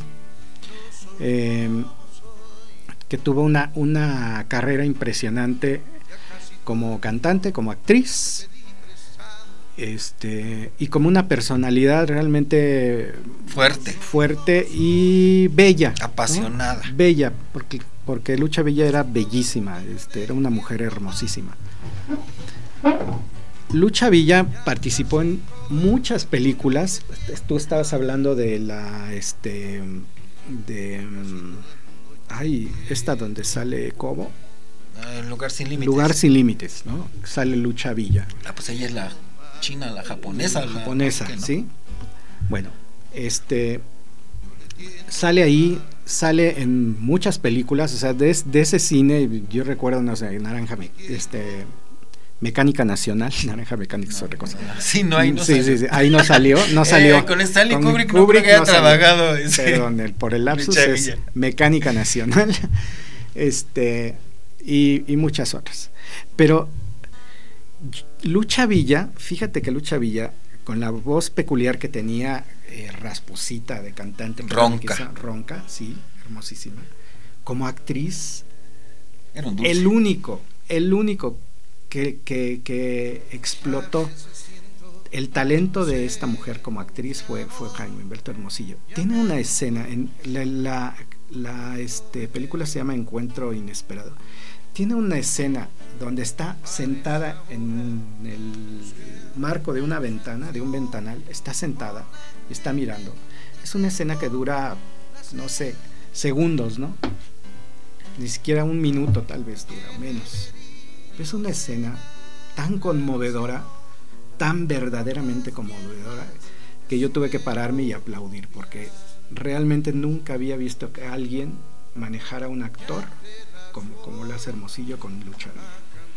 eh, que tuvo una, una carrera impresionante como cantante, como actriz, este, y como una personalidad realmente fuerte, fuerte y bella, apasionada, ¿no? Bella, porque porque Lucha Villa era bellísima, este, era una mujer hermosísima. Lucha Villa participó en muchas películas. Tú estabas hablando de la, este, de, ay, esta donde sale Cobo. El Lugar Sin Límites. Lugar Sin Límites, ¿no? Sale Lucha Villa. Ah, pues ella es la china, la japonesa. La japonesa, la, ¿no? ¿sí? Bueno, este, sale ahí, sale en muchas películas, o sea, de, de ese cine, yo recuerdo, no sé, Naranja, este, Mecánica Nacional, Naranja Mecánica es otra cosa. Sí, no, ahí no sí, salió. Sí, sí, ahí no salió, no salió. Eh, con Stanley con Kubrick, Kubrick no creo que haya no trabajado. Perdón, el, por el lapsus es Mecánica Nacional. este, y, y muchas otras. Pero Lucha Villa, fíjate que Lucha Villa, con la voz peculiar que tenía, eh, rasposita de cantante, ronca, quizá, ronca, sí, hermosísima, como actriz, era un dulce. el único, el único que, que, que explotó el talento de esta mujer como actriz fue, fue Jaime Humberto Hermosillo. Tiene una escena, en la, la, la este, película se llama Encuentro Inesperado. Tiene una escena donde está sentada en el marco de una ventana, de un ventanal, está sentada y está mirando. Es una escena que dura, no sé, segundos, ¿no? Ni siquiera un minuto tal vez dura, menos. Es una escena tan conmovedora, tan verdaderamente conmovedora, que yo tuve que pararme y aplaudir, porque realmente nunca había visto que alguien manejara a un actor como, como lo hace Hermosillo con Lucha Villa.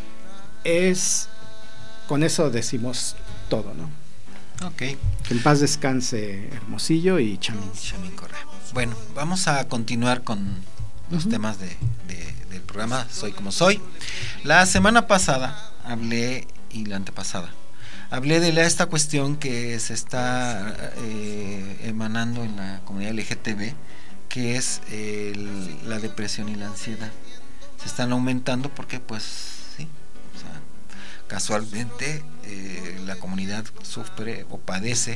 Es, con eso decimos todo, ¿no? Ok. Que en paz descanse Hermosillo y Chamín. Chamín Correa. Bueno, vamos a continuar con los uh-huh. temas de, de, del programa Soy Como Soy. La semana pasada hablé, y la antepasada, hablé de la, esta cuestión que se está eh, emanando en la comunidad L G T B, que es el, la depresión y la ansiedad. Se están aumentando porque, pues, sí, o sea, casualmente eh, la comunidad sufre o padece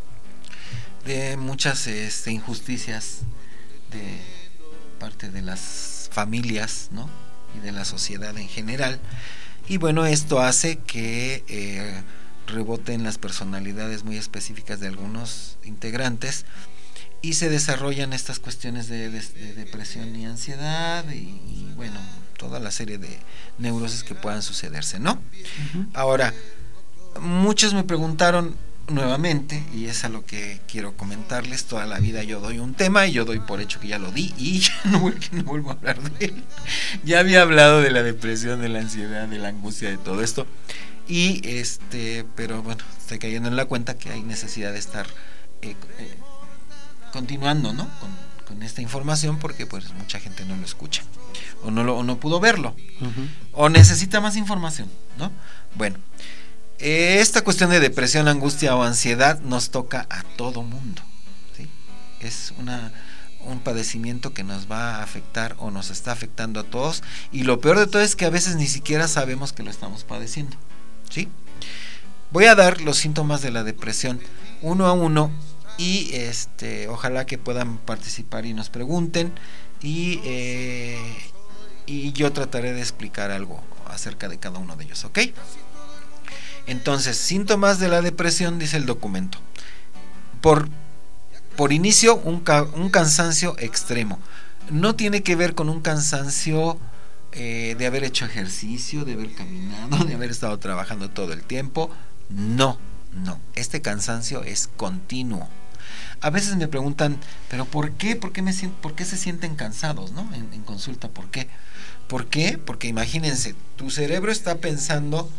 de muchas este, injusticias de parte de las familias, ¿no? Y de la sociedad en general. Y bueno, esto hace que eh, reboten las personalidades muy específicas de algunos integrantes y se desarrollan estas cuestiones de, de, de depresión y ansiedad y, y bueno, toda la serie de neurosis que puedan sucederse, ¿no? Uh-huh. Ahora, muchos me preguntaron nuevamente, y es a lo que quiero comentarles, toda la vida yo doy un tema y yo doy por hecho que ya lo di y ya no, no vuelvo a hablar de él. Ya había hablado de la depresión, de la ansiedad, de la angustia, de todo esto, y este, pero bueno, estoy cayendo en la cuenta que hay necesidad de estar eh, eh, continuando, ¿no? Con, con esta información, porque pues mucha gente no lo escucha o no lo, o no pudo verlo, uh-huh. o necesita más información, ¿no? Bueno, eh, esta cuestión de depresión, angustia o ansiedad nos toca a todo mundo, ¿sí? Es una un padecimiento que nos va a afectar o nos está afectando a todos, y lo peor de todo es que a veces ni siquiera sabemos que lo estamos padeciendo, ¿sí? Voy a dar los síntomas de la depresión uno a uno y este ojalá que puedan participar y nos pregunten y, eh, y yo trataré de explicar algo acerca de cada uno de ellos, ¿ok? Entonces, síntomas de la depresión, dice el documento. Por, por inicio, un, ca, un cansancio extremo. No tiene que ver con un cansancio eh, de haber hecho ejercicio, de haber caminado, de haber estado trabajando todo el tiempo. No, no. Este cansancio es continuo. A veces me preguntan, ¿pero por qué? ¿Por qué, me siento, por qué se sienten cansados, ¿no? En, en consulta, ¿por qué? ¿Por qué? Porque imagínense, tu cerebro está pensando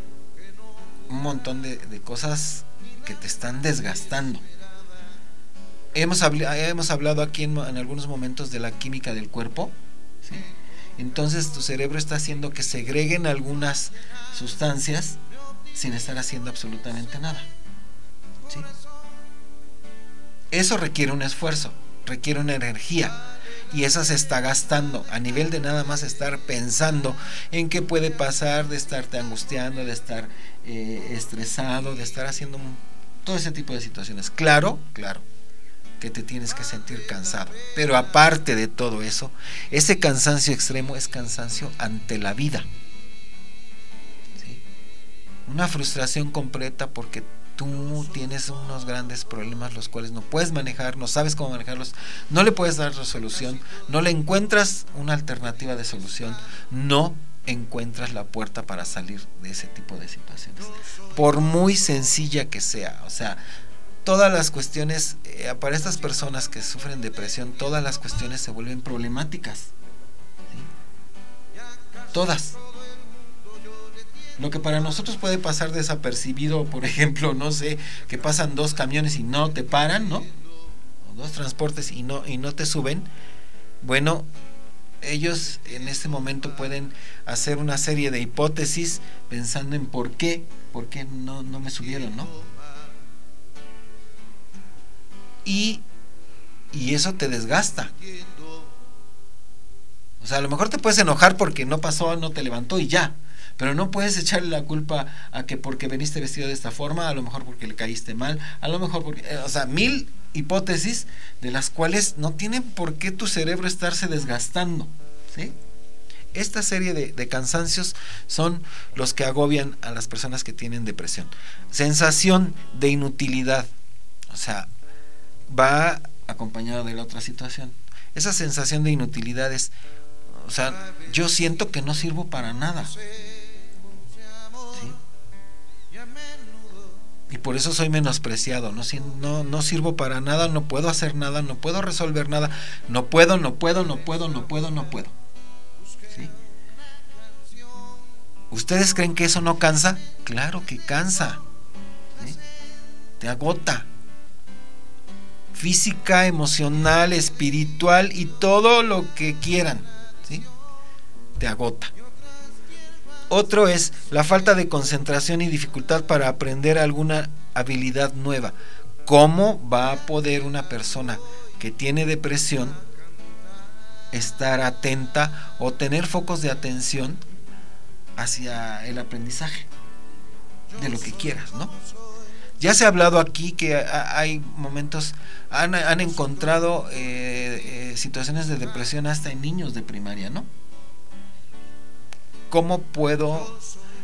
un montón de, de cosas que te están desgastando. Hemos, habl- hemos hablado aquí en, en algunos momentos de la química del cuerpo, ¿sí? Entonces tu cerebro está haciendo que segreguen algunas sustancias sin estar haciendo absolutamente nada, ¿sí? Eso requiere un esfuerzo, requiere una energía, y esa se está gastando a nivel de nada más estar pensando en qué puede pasar, de estarte angustiando, de estar eh, estresado, de estar haciendo un, todo ese tipo de situaciones. Claro, claro que te tienes que sentir cansado, pero aparte de todo eso, ese cansancio extremo es cansancio ante la vida, ¿sí? Una frustración completa porque tú tienes unos grandes problemas los cuales no puedes manejar, no sabes cómo manejarlos, no le puedes dar solución, no le encuentras una alternativa de solución, no encuentras la puerta para salir de ese tipo de situaciones, por muy sencilla que sea. O sea, todas las cuestiones, eh, para estas personas que sufren depresión, todas las cuestiones se vuelven problemáticas, ¿sí? Todas. Lo que para nosotros puede pasar desapercibido, por ejemplo, no sé, que pasan dos camiones y no te paran, ¿no? O dos transportes y no, y no te suben. Bueno, ellos en este momento pueden hacer una serie de hipótesis pensando en por qué, por qué no, no me subieron, ¿no? Y, y eso te desgasta. O sea, a lo mejor te puedes enojar porque no pasó, no te levantó y ya. Pero no puedes echarle la culpa a que porque veniste vestido de esta forma, a lo mejor porque le caíste mal, a lo mejor porque... O sea, mil hipótesis de las cuales no tiene por qué tu cerebro estarse desgastando, ¿sí? Esta serie de, de cansancios son los que agobian a las personas que tienen depresión. Sensación de inutilidad, o sea, va acompañado de la otra situación. Esa sensación de inutilidad es, o sea, yo siento que no sirvo para nada, ¿sí? Y por eso soy menospreciado, no, no, no sirvo para nada, no puedo hacer nada, no puedo resolver nada, no puedo, no puedo, no puedo, no puedo, no puedo, ¿sí? ¿Ustedes creen que eso no cansa? Claro que cansa, ¿sí? Te agota, física, emocional, espiritual y todo lo que quieran, ¿sí? Te agota. Otro es la falta de concentración y dificultad para aprender alguna habilidad nueva. ¿Cómo va a poder una persona que tiene depresión estar atenta o tener focos de atención hacia el aprendizaje de lo que quieras, ¿no? Ya se ha hablado aquí que hay momentos, han, han encontrado eh, eh, situaciones de depresión hasta en niños de primaria, ¿no? ¿Cómo puedo,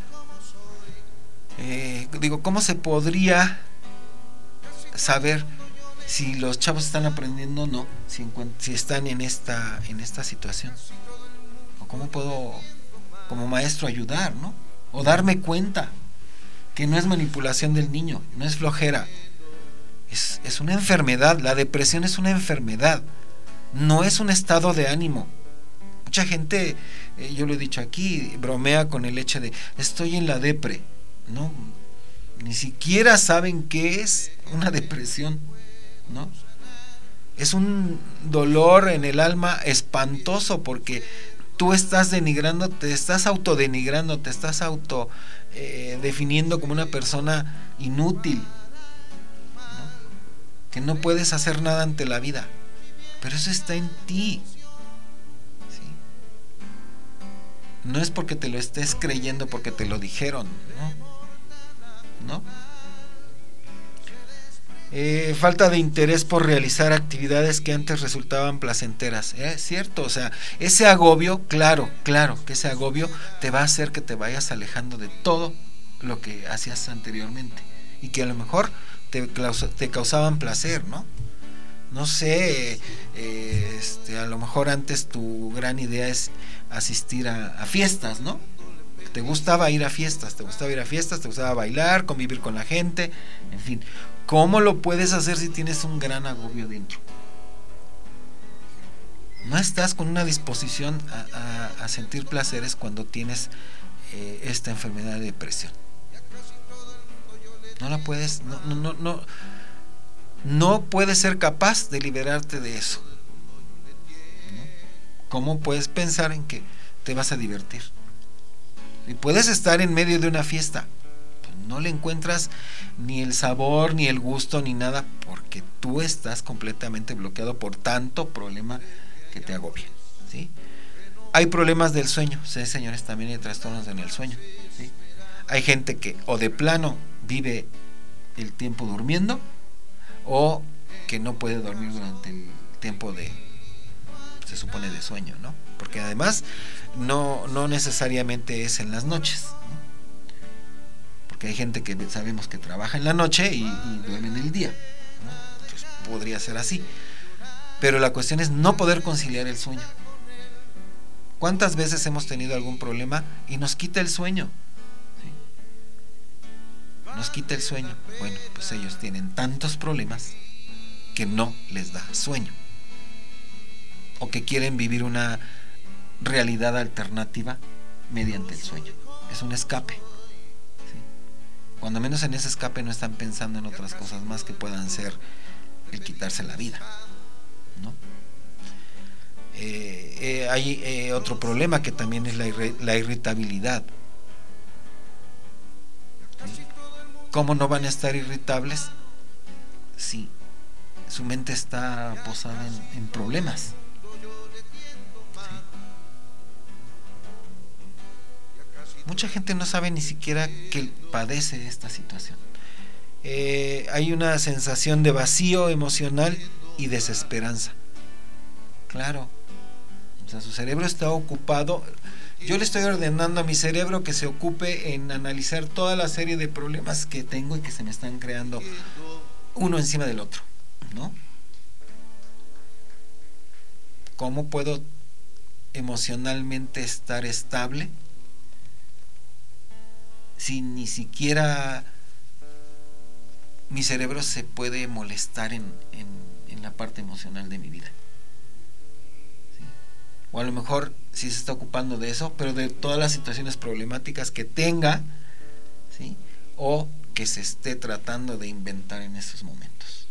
eh, digo, cómo se podría saber si los chavos están aprendiendo o no, si, si están en esta, en esta situación? ¿O cómo puedo, como maestro, ayudar, ¿no? O darme cuenta que no es manipulación del niño, no es flojera, es, es una enfermedad. La depresión es una enfermedad, no es un estado de ánimo. Mucha gente, eh, yo lo he dicho aquí, bromea con el hecho de estoy en la depre, ¿no? Ni siquiera saben qué es una depresión, ¿no? Es un dolor en el alma espantoso porque tú estás denigrando, te estás autodenigrando, te estás auto eh, definiendo como una persona inútil, ¿no? Que no puedes hacer nada ante la vida, pero eso está en ti. No es porque te lo estés creyendo, porque te lo dijeron, ¿no? ¿No? Eh, falta de interés por realizar actividades que antes resultaban placenteras. Es ¿eh? Cierto, o sea, ese agobio, claro, claro, que ese agobio te va a hacer que te vayas alejando de todo lo que hacías anteriormente y que a lo mejor te, te causaban placer, ¿no? No sé, eh, este, a lo mejor antes tu gran idea es asistir a, a fiestas, ¿no? Te gustaba ir a fiestas, te gustaba ir a fiestas, te gustaba bailar, convivir con la gente, en fin. ¿Cómo lo puedes hacer si tienes un gran agobio dentro? No estás con una disposición a, a, a sentir placeres cuando tienes eh, esta enfermedad de depresión. No la puedes, no, no, no, no, no puedes ser capaz de liberarte de eso. ¿Cómo puedes pensar en que te vas a divertir? Y puedes estar en medio de una fiesta, pues no le encuentras ni el sabor, ni el gusto, ni nada, porque tú estás completamente bloqueado por tanto problema que te agobia, ¿sí? Hay problemas del sueño, sí, señores, también hay trastornos en el sueño, ¿sí? Hay gente que o de plano vive el tiempo durmiendo, o que no puede dormir durante el tiempo de, se supone, de sueño, ¿no? Porque además no, no necesariamente es en las noches, ¿no? Porque hay gente que sabemos que trabaja en la noche y, y duerme en el día, ¿no? Pues podría ser así, pero la cuestión es no poder conciliar el sueño. ¿Cuántas veces hemos tenido algún problema y nos quita el sueño? ¿Sí? Nos quita el sueño. Bueno, pues ellos tienen tantos problemas que no les da sueño, o que quieren vivir una realidad alternativa mediante el sueño. Es un escape, ¿sí? Cuando menos en ese escape no están pensando en otras cosas más que puedan ser el quitarse la vida, ¿no? Eh, eh, hay eh, otro problema que también es la, irri- la irritabilidad. ¿Sí? ¿Cómo no van a estar irritables si su mente está posada en, en problemas? ¿Sí? Mucha gente no sabe ni siquiera que padece esta situación. Eh, hay una sensación de vacío emocional y desesperanza. Claro, o sea, su cerebro está ocupado. Yo le estoy ordenando a mi cerebro que se ocupe en analizar toda la serie de problemas que tengo y que se me están creando uno encima del otro, ¿no? ¿Cómo puedo emocionalmente estar estable si ni siquiera mi cerebro se puede molestar en, en, en la parte emocional de mi vida? ¿Sí? O a lo mejor sí se está ocupando de eso, pero de todas las situaciones problemáticas que tenga, ¿sí? O que se esté tratando de inventar en estos momentos.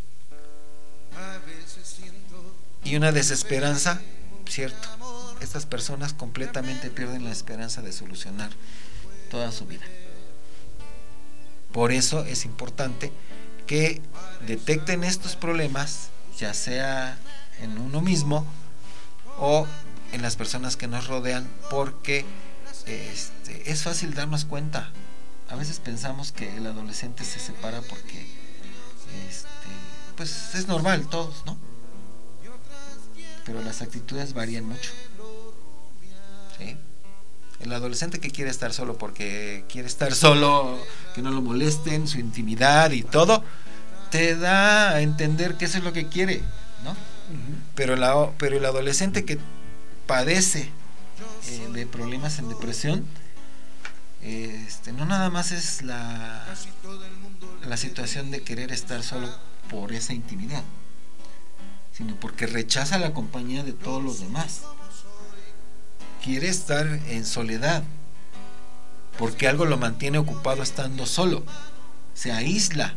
Y una desesperanza, cierto, estas personas completamente pierden la esperanza de solucionar toda su vida. Por eso es importante que detecten estos problemas, ya sea en uno mismo o en las personas que nos rodean, porque este, es fácil darnos cuenta. A veces pensamos que el adolescente se separa porque este, pues es normal, todos, ¿no? Pero las actitudes varían mucho, ¿sí? El adolescente que quiere estar solo porque quiere estar solo, que no lo molesten, su intimidad y todo, te da a entender que eso es lo que quiere, ¿no? Uh-huh. Pero, la, pero el adolescente que padece eh, de problemas en depresión, este, no nada más es la, la situación de querer estar solo por esa intimidad, sino porque rechaza la compañía de todos los demás. Quiere estar en soledad porque algo lo mantiene ocupado estando solo. Se aísla.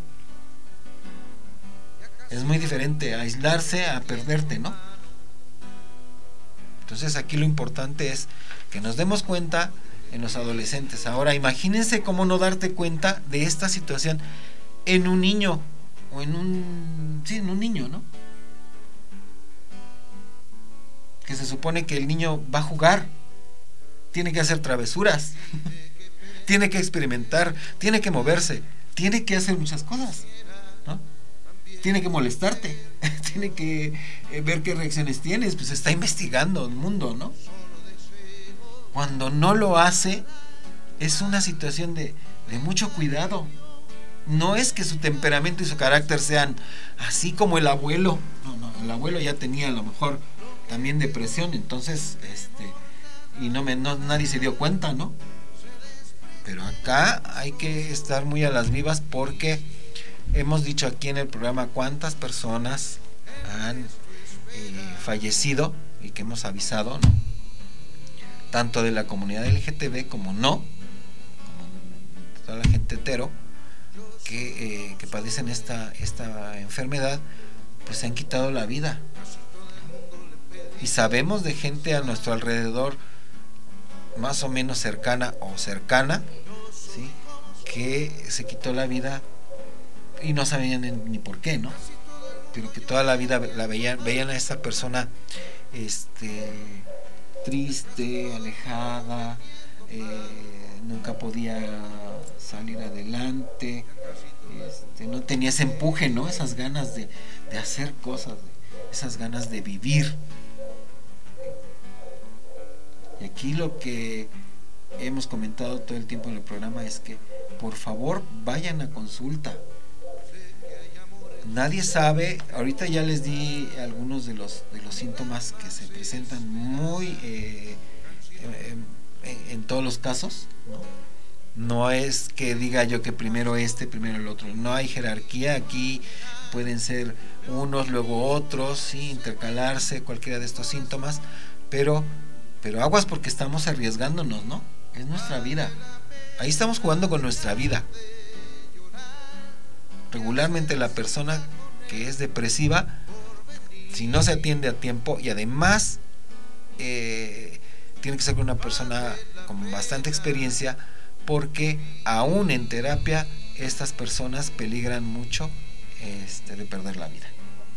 Es muy diferente aislarse a perderte, ¿no? Entonces aquí lo importante es que nos demos cuenta en los adolescentes. Ahora imagínense cómo no darte cuenta de esta situación en un niño o en un sí, en un niño, ¿no? Que se supone que el niño va a jugar, tiene que hacer travesuras, tiene que experimentar, tiene que moverse, tiene que hacer muchas cosas, ¿no? Tiene que molestarte, tiene que eh, ver qué reacciones tienes, pues está investigando el mundo, ¿no? Cuando no lo hace, es una situación de, de mucho cuidado. No es que su temperamento y su carácter sean así como el abuelo. No, no, el abuelo ya tenía a lo mejor también depresión, entonces, este, y no me, no, nadie se dio cuenta, ¿no? Pero acá hay que estar muy a las vivas porque hemos dicho aquí en el programa cuántas personas han eh, fallecido y que hemos avisado, ¿no? Tanto de la comunidad L G T B como no, como toda la gente hetero que, eh, que padecen esta, esta enfermedad, pues se han quitado la vida. Y sabemos de gente a nuestro alrededor más o menos cercana o cercana, ¿sí? Que se quitó la vida y no sabían ni por qué, ¿no? Pero que toda la vida la veían, veían a esa persona este, triste, alejada, eh, nunca podía salir adelante, este, no tenía ese empuje, ¿no? Esas ganas de, de hacer cosas, esas ganas de vivir. Y aquí lo que hemos comentado todo el tiempo en el programa es que por favor vayan a consulta. Nadie sabe, ahorita ya les di algunos de los de los síntomas que se presentan muy eh, en, en todos los casos, ¿no? No es que diga yo que primero este, primero el otro, no hay jerarquía, aquí pueden ser unos, luego otros, sí, intercalarse cualquiera de estos síntomas, pero pero aguas porque estamos arriesgándonos, ¿no? Es nuestra vida. Ahí estamos jugando con nuestra vida. Regularmente la persona que es depresiva, si no se atiende a tiempo y además eh, tiene que ser una persona con bastante experiencia, porque aún en terapia estas personas peligran mucho este, de perder la vida.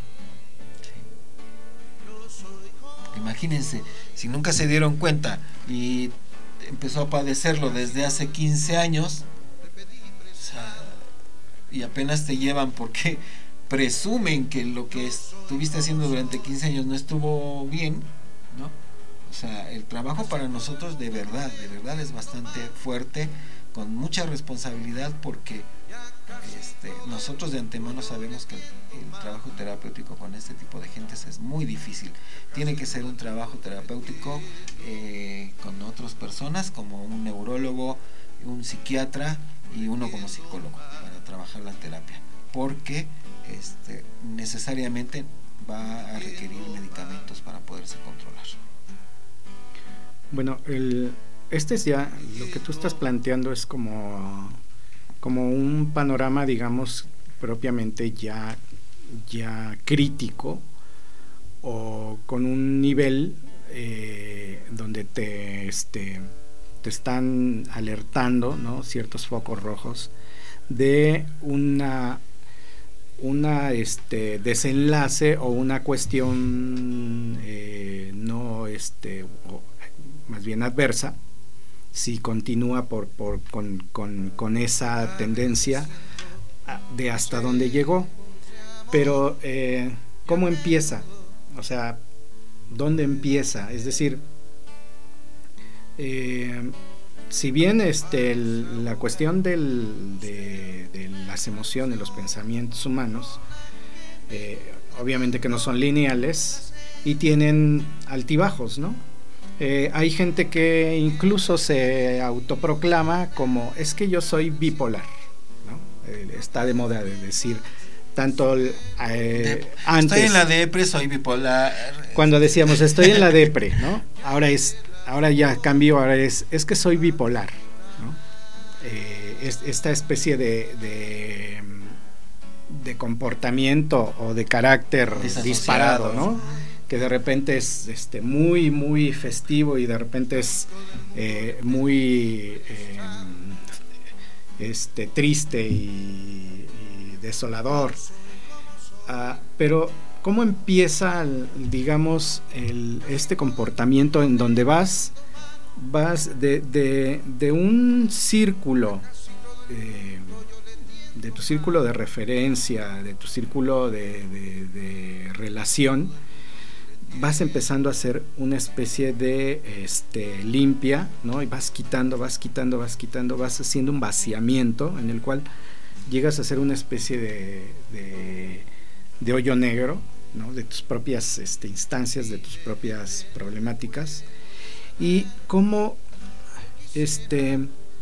Sí. Imagínense, si nunca se dieron cuenta y empezó a padecerlo desde hace quince años, o sea, y apenas te llevan porque presumen que lo que estuviste haciendo durante quince años no estuvo bien, ¿no? O sea, el trabajo para nosotros de verdad, de verdad es bastante fuerte, con mucha responsabilidad, porque este, nosotros de antemano sabemos que el, el trabajo terapéutico con este tipo de gentes es muy difícil. Tiene que ser un trabajo terapéutico eh, con otras personas, como un neurólogo, un psiquiatra y uno como psicólogo para trabajar la terapia, porque este, necesariamente va a requerir medicamentos para poderse controlar. Bueno, el, este es ya, lo que tú estás planteando es como, como un panorama, digamos, propiamente ya, ya crítico, o con un nivel eh, donde te, este, te están alertando, ¿no?, ciertos focos rojos de una, una este, desenlace o una cuestión eh, no este o, más bien adversa, si continúa por, por, con, con, con esa tendencia de hasta dónde llegó. Pero eh, ¿cómo empieza? O sea, ¿dónde empieza? Es decir, eh, si bien este, el, la cuestión del, de, de las emociones, los pensamientos humanos, eh, obviamente que no son lineales y tienen altibajos, ¿no? Eh, hay gente que incluso se autoproclama como, es que yo soy bipolar, ¿no? Eh, está de moda de decir tanto eh, de, antes, estoy en la depre, soy bipolar. Cuando decíamos estoy en la depre, ¿no? Ahora es, ahora ya cambió, ahora es, es que soy bipolar, ¿no? Eh, es, esta especie de, de de comportamiento o de carácter disparado, ¿no? Que de repente es este, muy, muy festivo y de repente es eh, muy eh, este, triste y, y desolador. Uh, pero, ¿cómo empieza, digamos, el, este comportamiento en donde vas, vas de, de, de un círculo, eh, de tu círculo de referencia, de tu círculo de, de, de relación, vas empezando a hacer una especie de este, limpia, ¿no? Y vas quitando, vas quitando, vas quitando, vas haciendo un vaciamiento en el cual llegas a hacer una especie de, de, de hoyo negro, ¿no? De tus propias este, instancias, de tus propias problemáticas. Y cómo, este,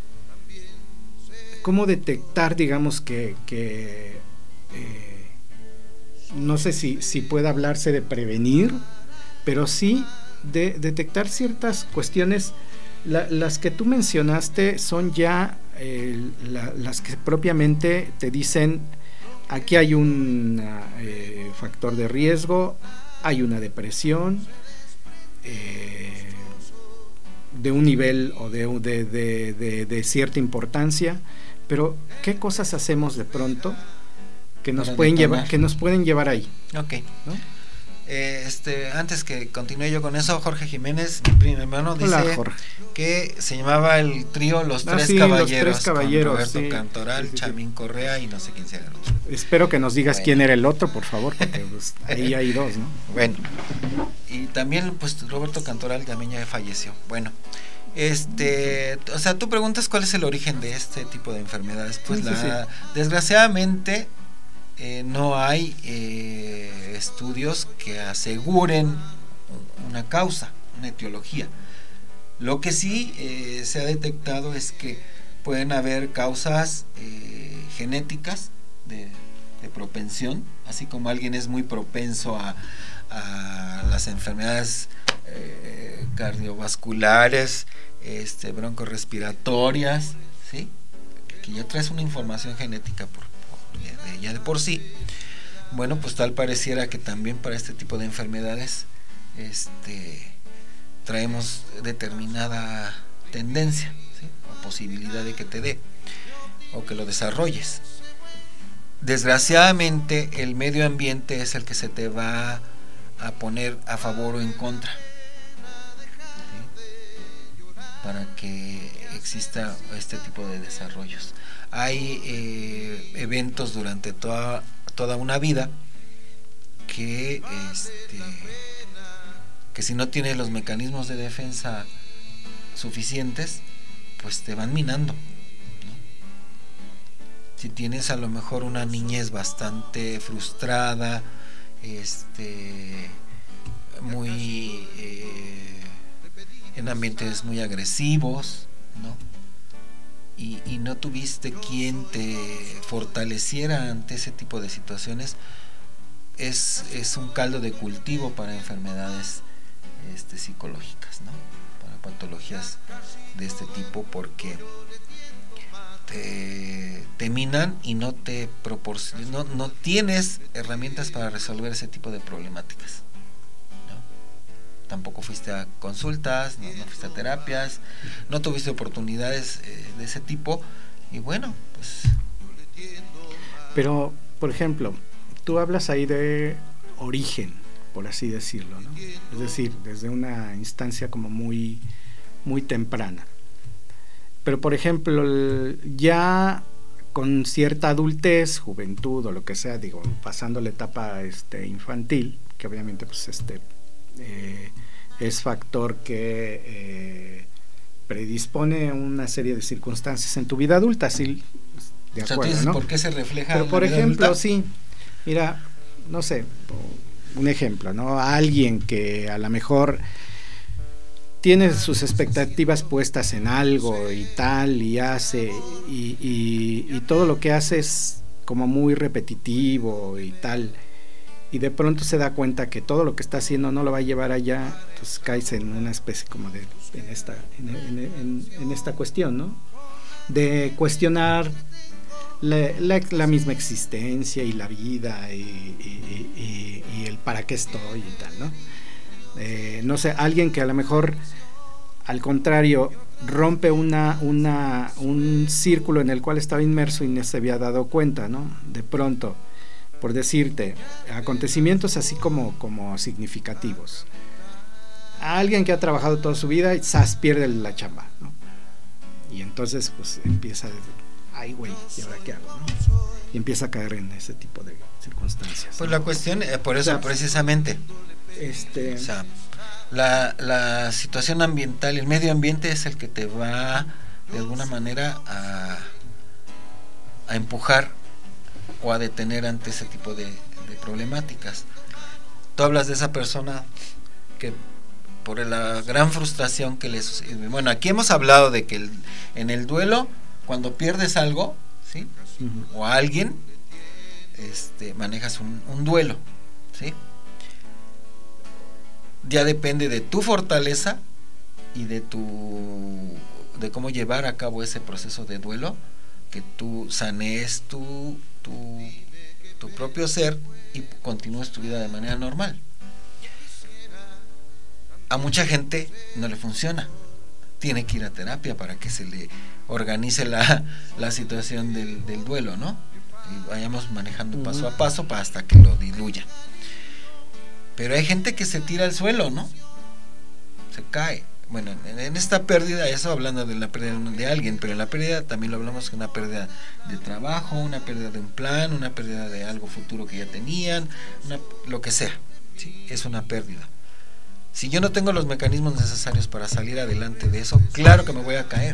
cómo detectar, digamos, que, que eh, no sé si, si puede hablarse de prevenir, pero sí de detectar ciertas cuestiones. La, las que tú mencionaste son ya eh, la, las que propiamente te dicen aquí hay un eh, factor de riesgo, hay una depresión eh, de un nivel o de, de, de, de, de cierta importancia, pero ¿qué cosas hacemos de pronto que nos pueden llevar, que nos pueden llevar ahí? Ok, ¿no? Eh, este, antes que continúe yo con eso, Jorge Jiménez, mi primo hermano, dice Hola, Jorge, que se llamaba el trío Los ah, Tres sí, Caballeros, los tres caballeros con Roberto sí, Cantoral, sí, sí, Chamín sí. Correa y no sé quién sea el otro. Espero que nos digas Bueno. quién era el otro, por favor, porque pues, ahí hay dos, ¿no? Bueno, y también pues Roberto Cantoral también ya falleció. Bueno, este, o sea, tú preguntas cuál es el origen de este tipo de enfermedades. Pues sí, la, sí, sí. desgraciadamente eh, no hay eh, estudios que aseguren una causa, una etiología. Lo que sí eh, se ha detectado es que pueden haber causas eh, genéticas de, de propensión, así como alguien es muy propenso a, a las enfermedades eh, cardiovasculares, este, broncorrespiratorias, ¿sí? Que ya traes una información genética por, por, de, de, ya de por sí. Bueno, pues tal pareciera que también para este tipo de enfermedades este traemos determinada tendencia, ¿sí? O posibilidad de que te dé o que lo desarrolles. Desgraciadamente el medio ambiente es el que se te va a poner a favor o en contra, ¿sí? Para que exista este tipo de desarrollos. Hay eh, eventos durante toda, toda una vida que, este, que si no tienes los mecanismos de defensa suficientes, pues te van minando, ¿no? Si tienes a lo mejor una niñez bastante frustrada, este, muy eh, en ambientes muy agresivos, ¿no? Y, y no tuviste quien te fortaleciera ante ese tipo de situaciones, es, es un caldo de cultivo para enfermedades este, psicológicas, ¿no? Para patologías de este tipo, porque te, te minan y no te proporcionan, no, no tienes herramientas para resolver ese tipo de problemáticas, ¿no? Tampoco fuiste a consultas, no, no fuiste a terapias, no tuviste oportunidades eh, de ese tipo, y bueno, pues... Pero, por ejemplo, tú hablas ahí de origen, por así decirlo, ¿no? Es decir, desde una instancia como muy, muy temprana. Pero, por ejemplo, ya con cierta adultez, juventud o lo que sea, digo, pasando la etapa este, infantil, que obviamente pues este eh, es factor que eh, predispone una serie de circunstancias en tu vida adulta, sí, de acuerdo, o sea, ¿tú dices, ¿no? ¿Por qué se refleja? Pero, en por la vida ejemplo, adulta? sí, mira, no sé, un ejemplo, ¿no? Alguien que a lo mejor tiene sus expectativas puestas en algo y tal, y hace, y, y, y todo lo que hace es como muy repetitivo y tal, y de pronto se da cuenta que todo lo que está haciendo no lo va a llevar allá, entonces caes en una especie como de, en esta, en, en, en, en esta cuestión, ¿no? De cuestionar La, la, la misma existencia y la vida y, y, y, y el para qué estoy y tal, ¿no? Eh, no sé, alguien que a lo mejor al contrario rompe una, una, un círculo en el cual estaba inmerso y no se había dado cuenta, ¿no? De pronto, por decirte, acontecimientos así como, como significativos. A alguien que ha trabajado toda su vida y ¡zas! Pierde la chamba, ¿no? Y entonces pues empieza a ay güey, ¿y ahora qué hago? ¿No? Y empieza a caer en ese tipo de circunstancias. Pues ¿no? la cuestión, eh, por eso, o sea, precisamente, este... o sea, la, la situación ambiental, el medio ambiente es el que te va de alguna manera a, a empujar o a detener ante ese tipo de, de problemáticas. Tú hablas de esa persona que por la gran frustración que le sucede. Bueno, aquí hemos hablado de que el, en el duelo, cuando pierdes algo, ¿sí? Uh-huh. O a alguien, este, manejas un, un duelo, ¿sí? Ya depende de tu fortaleza y de tu de cómo llevar a cabo ese proceso de duelo, que tú sanees tu, tu, tu propio ser y continúes tu vida de manera normal. A mucha gente no le funciona, tiene que ir a terapia para que se le organice la, la situación del, del duelo, ¿no? Y vayamos manejando uh-huh. paso a paso para hasta que lo diluya. Pero hay gente que se tira al suelo, ¿no? Se cae. Bueno, en, en esta pérdida, eso hablando de la pérdida de alguien, pero en la pérdida también lo hablamos de una pérdida de trabajo, una pérdida de un plan, una pérdida de algo futuro que ya tenían, una, lo que sea, ¿sí? Es una pérdida. Si yo no tengo los mecanismos necesarios para salir adelante de eso, claro que me voy a caer,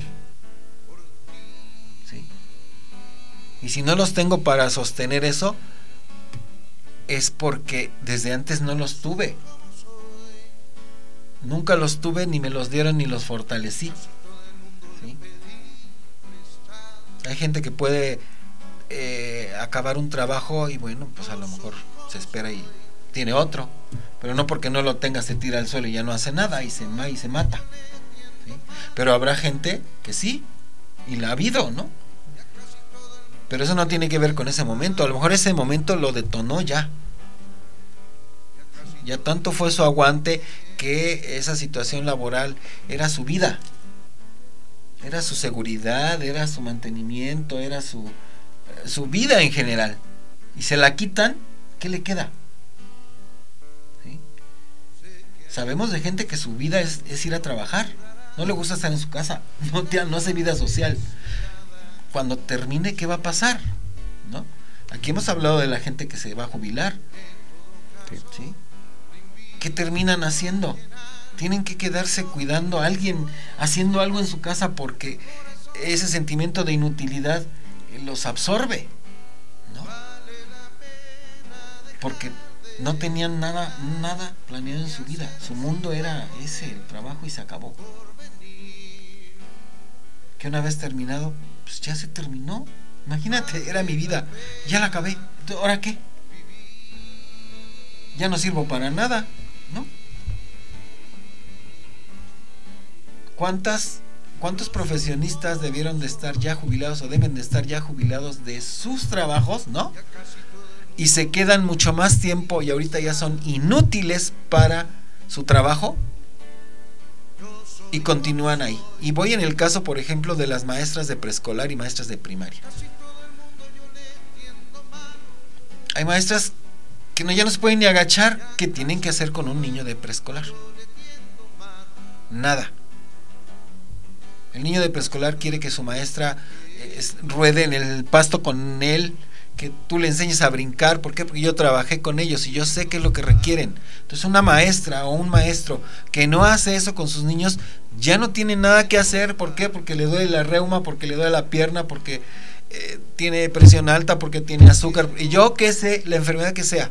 ¿sí? Y si no los tengo para sostener eso, es porque desde antes no los tuve. Nunca los tuve, ni me los dieron, ni los fortalecí, ¿sí? Hay gente que puede eh, acabar un trabajo y bueno, pues a lo mejor se espera y tiene otro, pero no porque no lo tenga se tira al suelo y ya no hace nada y se, y se mata, ¿sí? Pero habrá gente que sí, y la ha habido, ¿no? Pero eso no tiene que ver con ese momento. A lo mejor ese momento lo detonó ya. Ya tanto fue su aguante que esa situación laboral era su vida. Era su seguridad, era su mantenimiento, era su, su vida en general. Y se la quitan, ¿qué le queda? ¿Sí? Sabemos de gente que su vida es, es ir a trabajar. No le gusta estar en su casa, no, te, no hace vida social. Cuando termine, ¿qué va a pasar? ¿No? Aquí hemos hablado de la gente que se va a jubilar. ¿Sí? ¿Qué terminan haciendo? Tienen que quedarse cuidando a alguien, haciendo algo en su casa porque ese sentimiento de inutilidad los absorbe, ¿no? Porque no tenían nada, nada planeado en su vida. Su mundo era ese, el trabajo, y se acabó. Que una vez terminado, pues ya se terminó. Imagínate, era mi vida, ya la acabé. ¿Ahora qué? Ya no sirvo para nada, ¿no? ¿Cuántas, ¿Cuántos profesionistas debieron de estar ya jubilados o deben de estar ya jubilados de sus trabajos, ¿no? Y se quedan mucho más tiempo y ahorita ya son inútiles para su trabajo y continúan ahí. Y voy en el caso, por ejemplo, de las maestras de preescolar y maestras de primaria. Hay maestras que no, ya no se pueden ni agachar. ¿Qué tienen que hacer con un niño de preescolar? Nada. El niño de preescolar quiere que su maestra eh, ruede en el pasto con él, que tú le enseñes a brincar. ¿Por qué? Porque yo trabajé con ellos y yo sé qué es lo que requieren. Entonces una maestra o un maestro que no hace eso con sus niños ya no tiene nada que hacer. ¿Por qué? Porque le duele la reuma, porque le duele la pierna, porque eh, tiene presión alta, porque tiene azúcar, y yo qué sé, la enfermedad que sea.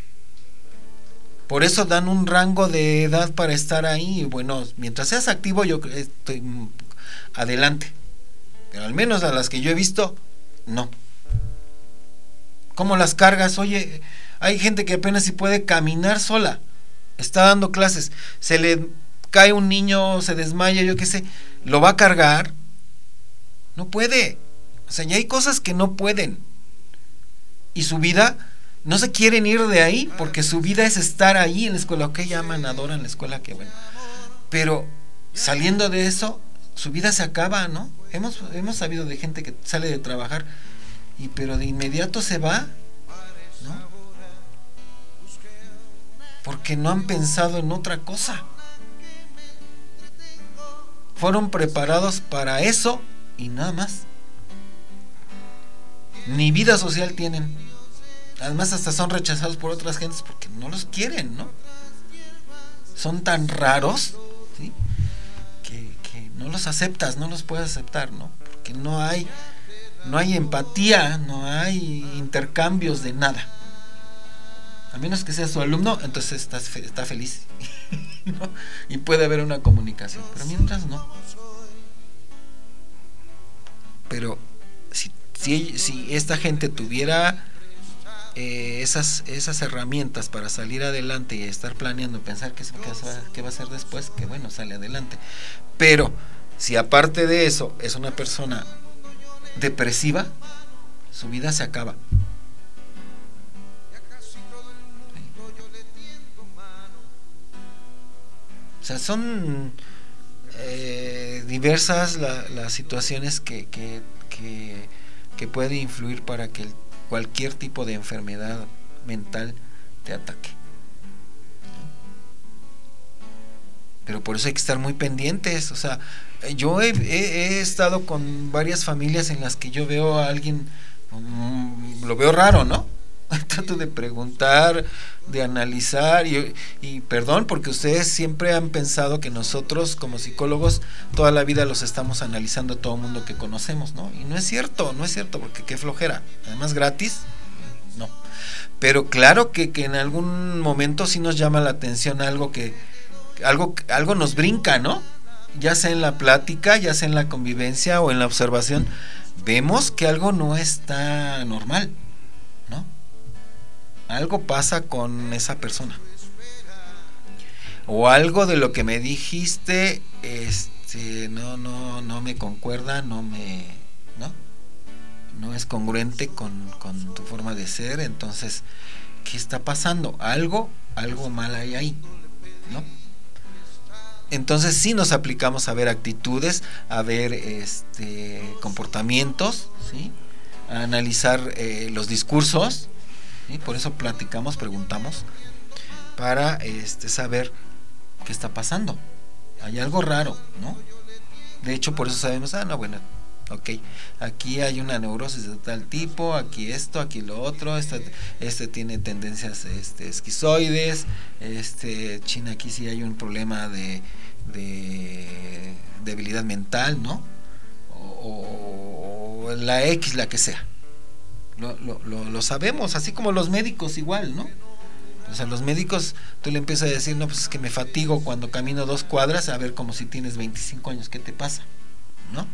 Por eso dan un rango de edad para estar ahí. Bueno, mientras seas activo, yo estoy adelante. Pero al menos a las que yo he visto, no. ¿Cómo las cargas? Oye, hay gente que apenas si puede caminar sola. Está dando clases. Se le cae un niño, se desmaya, yo qué sé. ¿Lo va a cargar? No puede. O sea, ya hay cosas que no pueden. Y su vida, no se quieren ir de ahí porque su vida es estar ahí en la escuela. Ok, llaman, adoran la escuela, qué bueno. Pero saliendo de eso, su vida se acaba, ¿no? Hemos, hemos sabido de gente que sale de trabajar y pero de inmediato se va, ¿no? Porque no han pensado en otra cosa. Fueron preparados para eso y nada más. Ni vida social tienen. Además hasta son rechazados por otras gentes porque no los quieren, ¿no? Son tan raros, ¿sí? Que, que no los aceptas, no los puedes aceptar, ¿no? Porque no hay, no hay empatía, no hay intercambios de nada. A menos que sea su alumno, entonces está, está feliz, ¿no? Y puede haber una comunicación, pero mientras no. Pero si, si, si esta gente tuviera eh, esas, esas herramientas para salir adelante y estar planeando, pensar qué, qué va a hacer después, que bueno, sale adelante. Pero si aparte de eso es una persona depresiva, su vida se acaba. O sea, son eh, diversas la, las situaciones que, que, que, que pueden influir para que el, cualquier tipo de enfermedad mental te ataque. Pero por eso hay que estar muy pendientes. O sea, yo he, he, he estado con varias familias en las que yo veo a alguien, um, lo veo raro, ¿no? Trato de preguntar, de analizar y, y perdón porque ustedes siempre han pensado que nosotros como psicólogos toda la vida los estamos analizando a todo el mundo que conocemos, ¿no? Y no es cierto, no es cierto, porque qué flojera. Además gratis, no. Pero claro que, que en algún momento sí nos llama la atención algo que algo, algo nos brinca, ¿no? Ya sea en la plática, ya sea en la convivencia o en la observación, vemos que algo no está normal, ¿no? Algo pasa con esa persona. O algo de lo que me dijiste, este, no, no, no me concuerda, no me, ¿no? No es congruente con, con tu forma de ser. Entonces, ¿qué está pasando? Algo, algo mal hay ahí, ¿no? Entonces sí nos aplicamos a ver actitudes, a ver este comportamientos, ¿sí? A analizar eh, los discursos, ¿sí? Por eso platicamos, preguntamos, para este saber qué está pasando. Hay algo raro, ¿no? De hecho, por eso sabemos, ah, no, bueno, ok, aquí hay una neurosis de tal tipo, aquí esto, aquí lo otro, este, este tiene tendencias este, esquizoides, este, China, aquí sí hay un problema de, de debilidad mental, ¿no? O, o la X, la que sea. Lo, lo, lo, lo sabemos, así como los médicos igual, ¿no? O sea, los médicos, tú le empiezas a decir, no, pues es que me fatigo cuando camino dos cuadras, a ver, como si tienes veinticinco años, ¿qué te pasa? ¿No?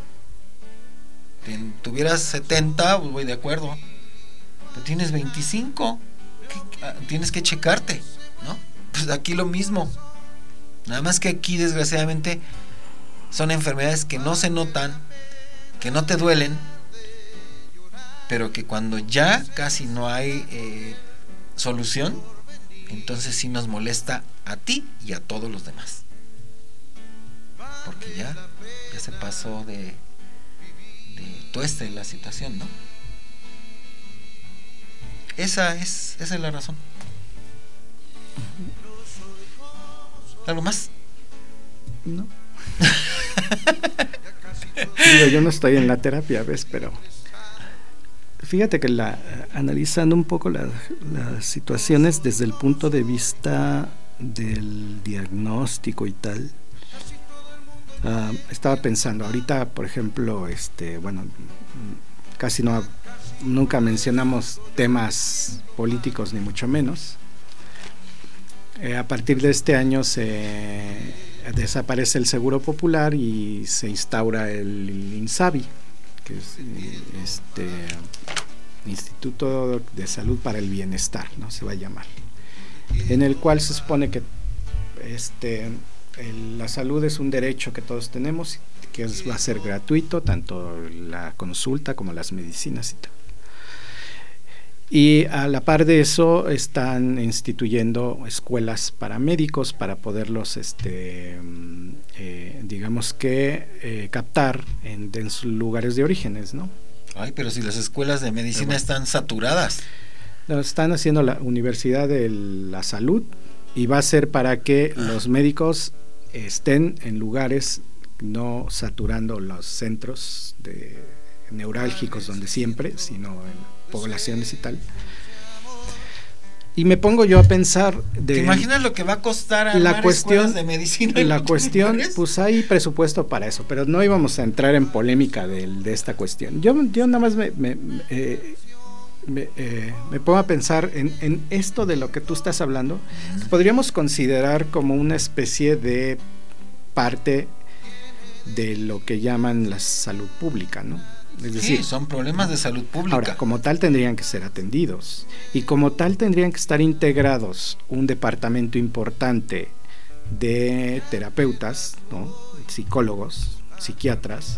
Tuvieras setenta, pues voy de acuerdo, pero tienes veinticinco, tienes que checarte, ¿no? Pues aquí lo mismo, nada más que aquí desgraciadamente son enfermedades que no se notan, que no te duelen, pero que cuando ya casi no hay eh, solución, entonces sí nos molesta a ti y a todos los demás, porque ya, ya se pasó de, de tueste la situación, ¿no? Esa es, esa es la razón. ¿Algo más? No. Digo, yo no estoy en la terapia, ¿ves? Pero fíjate que la, analizando un poco la, las situaciones desde el punto de vista del diagnóstico y tal, uh, estaba pensando ahorita, por ejemplo, este, bueno, casi no nunca mencionamos temas políticos ni mucho menos. Eh, a partir de este año se desaparece el Seguro Popular y se instaura el INSABI, que es este Instituto de Salud para el Bienestar, ¿no? Se va a llamar, en el cual se supone que este el, la salud es un derecho que todos tenemos, que es, va a ser gratuito, tanto la consulta como las medicinas y tal. Y a la par de eso están instituyendo escuelas para médicos para poderlos este eh, digamos que eh, captar en, en sus lugares de orígenes, ¿no? Ay, pero si las escuelas de medicina bueno, están saturadas. No, están haciendo la Universidad de la Salud y va a ser para que ah. los médicos estén en lugares no saturando los centros de neurálgicos donde siempre, sino en poblaciones y tal. Y me pongo yo a pensar de, ¿te imaginas lo que va a costar armar la cuestión de medicina? La cuestión, lugares? Pues hay presupuesto para eso, pero no íbamos a entrar en polémica de, de esta cuestión. Yo, yo nada más me, me, eh, me, eh, me pongo a pensar en, en esto de lo que tú estás hablando, que podríamos considerar como una especie de parte de lo que llaman la salud pública, ¿no? Es decir, sí, son problemas de salud pública. Ahora, como tal tendrían que ser atendidos y como tal tendrían que estar integrados un departamento importante de terapeutas, ¿no? Psicólogos, psiquiatras,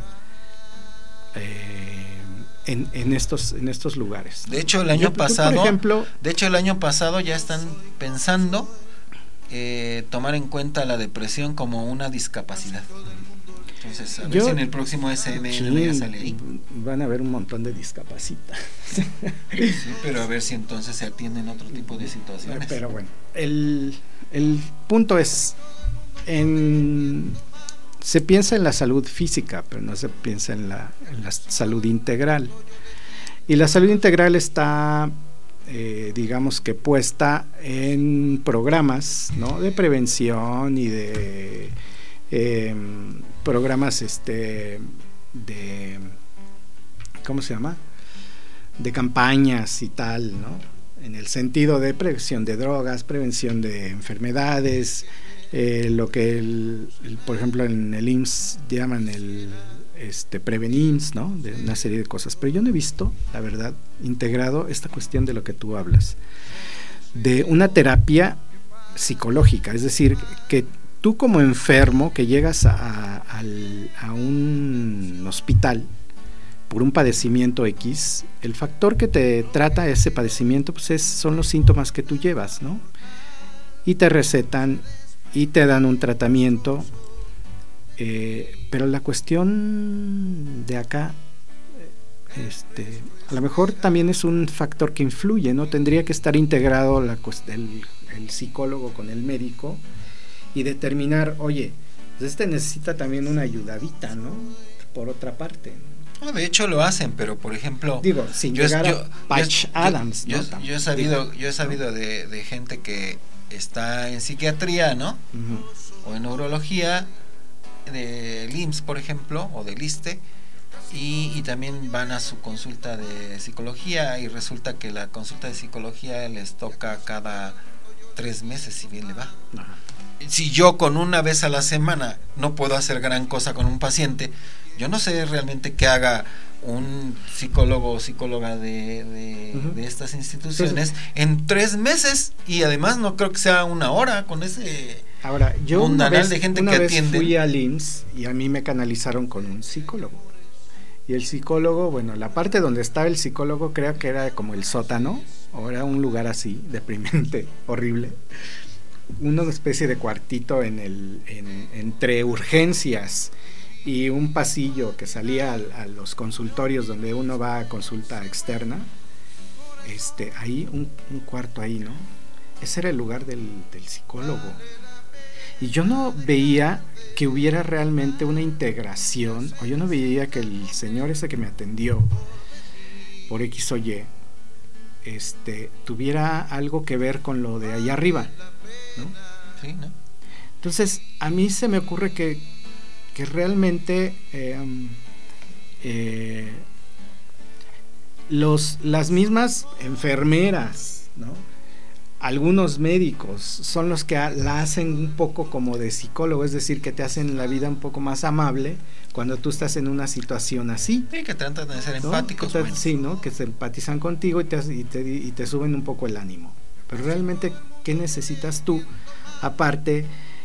eh, en, en estos en estos lugares. De hecho, el año Yo, pasado, por ejemplo, de hecho el año pasado ya están pensando eh, tomar en cuenta la depresión como una discapacidad. Entonces, a ver Yo, si en el próximo S M L ya sale ahí. Van a haber un montón de discapacitas. Sí, pero a ver si entonces se atienden otro tipo de situaciones. Pero bueno, el, el punto es, en, se piensa en la salud física, pero no se piensa en la, en la salud integral. Y la salud integral está, eh, digamos que puesta en programas, ¿no? De prevención y de Eh, programas este de ¿cómo se llama? de campañas y tal, ¿no? En el sentido de prevención de drogas, prevención de enfermedades, eh, lo que el, el, por ejemplo en el I M S S llaman el este Prevenims, ¿no? De una serie de cosas, pero yo no he visto, la verdad, integrado esta cuestión de lo que tú hablas, de una terapia psicológica, es decir, que tú como enfermo que llegas a, a, a un hospital, por un padecimiento X, el factor que te trata ese padecimiento pues es, son los síntomas que tú llevas, ¿no? Y te recetan y te dan un tratamiento, eh, pero la cuestión de acá, este, a lo mejor también es un factor que influye, ¿no? Tendría que estar integrado la, el, el psicólogo con el médico y determinar, oye, pues este necesita también una ayudadita, ¿no? Por otra parte, ¿no? No, de hecho lo hacen, pero por ejemplo, digo, sin yo, llegar yo, a Patch yo, Adams, yo, ¿no? yo, yo he sabido, yo he sabido de, de gente que está en psiquiatría, ¿no? Uh-huh. O en neurología, de I M S S, por ejemplo, o del ISSSTE, y, y también van a su consulta de psicología y resulta que la consulta de psicología les toca cada tres meses, si bien le va. Uh-huh. Si yo con una vez a la semana no puedo hacer gran cosa con un paciente, yo no sé realmente qué haga un psicólogo o psicóloga de, de, uh-huh. de estas instituciones Entonces, en tres meses, y además no creo que sea una hora con ese ahora yo una vez, de gente una que vez atiende. Fui al I M S S y a mí me canalizaron con un psicólogo, y el psicólogo, bueno, la parte donde estaba el psicólogo creo que era como el sótano, o era un lugar así, deprimente, horrible, una especie de cuartito en el en, entre urgencias y un pasillo que salía a, a los consultorios donde uno va a consulta externa, este, ahí, un, un cuarto ahí, ¿no? Ese era el lugar del, del psicólogo. Y yo no veía que hubiera realmente una integración, o yo no veía que el señor ese que me atendió por X o Y, este, tuviera algo que ver con lo de allá arriba, ¿no? Sí, ¿no? Entonces, a mí se me ocurre que que realmente eh, eh, los, las mismas enfermeras, ¿no? Algunos médicos son los que a, la hacen un poco como de psicólogo, es decir, que te hacen la vida un poco más amable cuando tú estás en una situación así. Sí, que tratan de ser ¿no? empáticos. Te, bueno. Sí, ¿no? Que se empatizan contigo y te, y, te, y te suben un poco el ánimo. Pero realmente, ¿qué necesitas tú? Aparte,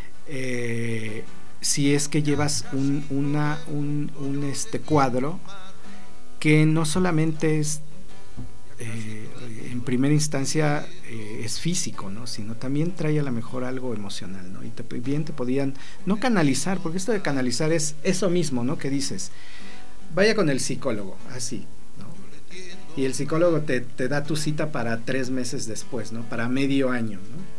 eh, si es que llevas un, una, un, un este cuadro que no solamente es eh, en primera instancia eh, es físico, ¿no? Sino también trae a lo mejor algo emocional, ¿no? Y te, bien te podían no canalizar, porque esto de canalizar es eso mismo, ¿no? Que dices, vaya con el psicólogo, así, ¿no? Y el psicólogo te, te da tu cita para tres meses después, ¿no? Para medio año, ¿no?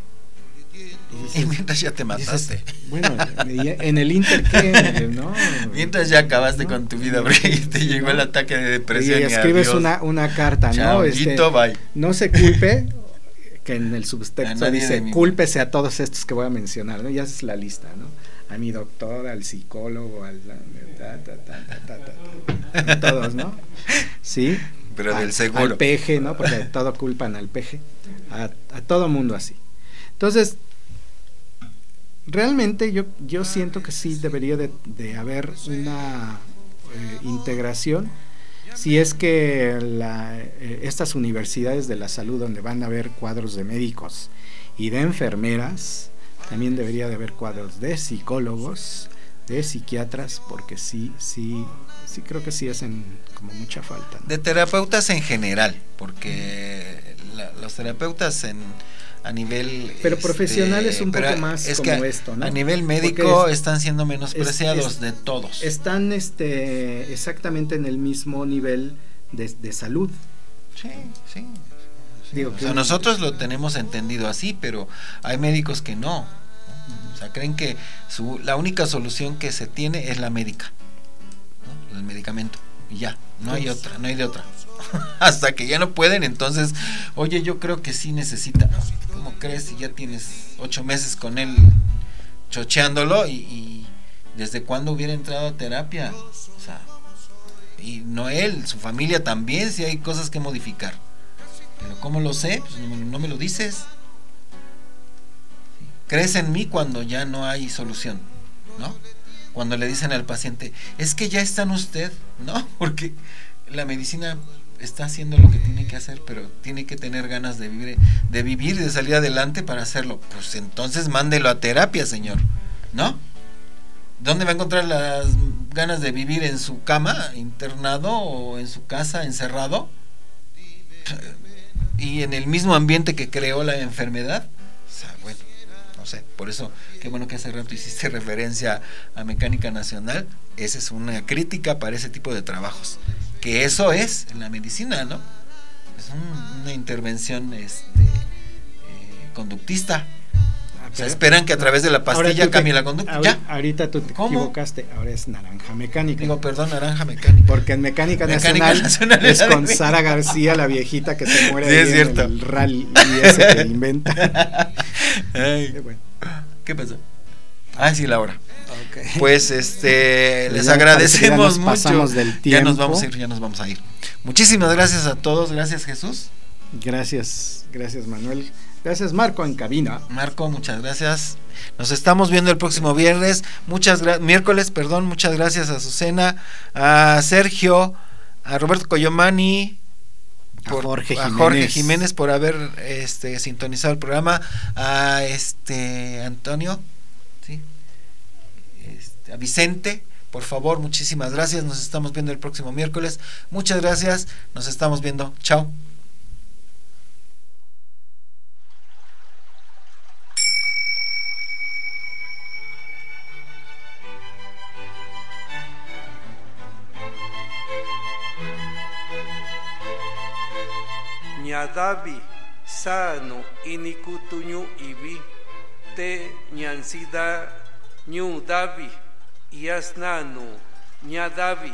Y, dices, y mientras ya te mataste. Dices, bueno, en el Inter, ¿qué? ¿No? Mientras ya acabaste ¿no? con tu vida, porque te sí, llegó ¿no? el ataque de depresión. Y escribes una, una carta, ¿no? Este, bye. No se culpe, que en el subtexto dice, cúlpese a todos estos que voy a mencionar, ¿no? Ya es la lista, ¿no? A mi doctor, al psicólogo, al ta, ta, ta, ta, ta, ta, ta, todos, ¿no? Sí. Pero al, del seguro. Al peje, ¿no? Porque todo culpan al peje. A, a todo mundo así. Entonces, realmente yo, yo siento que sí debería de, de haber una eh, integración, si es que la, eh, estas universidades de la salud donde van a haber cuadros de médicos y de enfermeras, también debería de haber cuadros de psicólogos, de psiquiatras, porque sí, sí, sí creo que sí hacen como mucha falta, ¿no? De terapeutas en general, porque la, los terapeutas en a nivel pero este, profesionales un poco más es como que esto, ¿no? A nivel médico es, están siendo menospreciados es, es, de todos. Están este exactamente en el mismo nivel de, de salud. Sí, sí. sí. Digo, o sea, nosotros lo tenemos entendido así, pero hay médicos que no. ¿no? O sea, creen que su, la única solución que se tiene es la médica, ¿no? El medicamento. Y ya, no hay pues, otra, no hay de otra. Hasta que ya no pueden, entonces, oye, yo creo que sí necesita. ¿Cómo crees si ya tienes ocho meses con él chocheándolo? Y, y desde cuándo hubiera entrado a terapia? O sea, y no él, su familia también, si hay cosas que modificar. Pero ¿cómo lo sé? Pues no, no me lo dices. Crees en mí cuando ya no hay solución, ¿no? Cuando le dicen al paciente, es que ya está en usted, ¿no? Porque la medicina está haciendo lo que tiene que hacer, pero tiene que tener ganas de vivir, de vivir, de salir adelante para hacerlo. Pues entonces mándelo a terapia, señor, ¿no? ¿Dónde va a encontrar las ganas de vivir en su cama, internado, o en su casa, encerrado, y en el mismo ambiente que creó la enfermedad. O sea, bueno, no sé, por eso, qué bueno que hace rato hiciste referencia a Mecánica Nacional. Esa es una crítica para ese tipo de trabajos, que eso es en la medicina, ¿no? Es un, una intervención este, eh, conductista. O sea, esperan que a través de la pastilla cambie la conducta. Ahorita, ¿Ya? ahorita tú te ¿Cómo? equivocaste, ahora es naranja mecánica. Digo, perdón, naranja mecánica. Porque en Mecánica, Mecánica Nacional, Nacional es con de... Sara García, la viejita que se muere sí, ahí es cierto. en el rally ese que inventa. Ay, Qué bueno. ¿Qué pasó? Ah, sí, Laura. Okay. Pues este, les ya agradecemos ya nos pasamos mucho. Del ya nos vamos a ir, ya nos vamos a ir. Muchísimas gracias a todos, gracias Jesús. Gracias, gracias Manuel. Gracias Marco en cabina. Marco, muchas gracias. Nos estamos viendo el próximo viernes, muchas gra- miércoles, perdón, muchas gracias a Azucena, a Sergio, a Roberto Coyomani, por, a, Jorge a Jorge Jiménez por haber este sintonizado el programa, a este Antonio, ¿sí? Este, a Vicente, por favor, muchísimas gracias. Nos estamos viendo el próximo miércoles. Muchas gracias. Nos estamos viendo. Chao. Ñadavi sano inikutuñu ibi te ñansida ñu davi yasnanu ñadavi.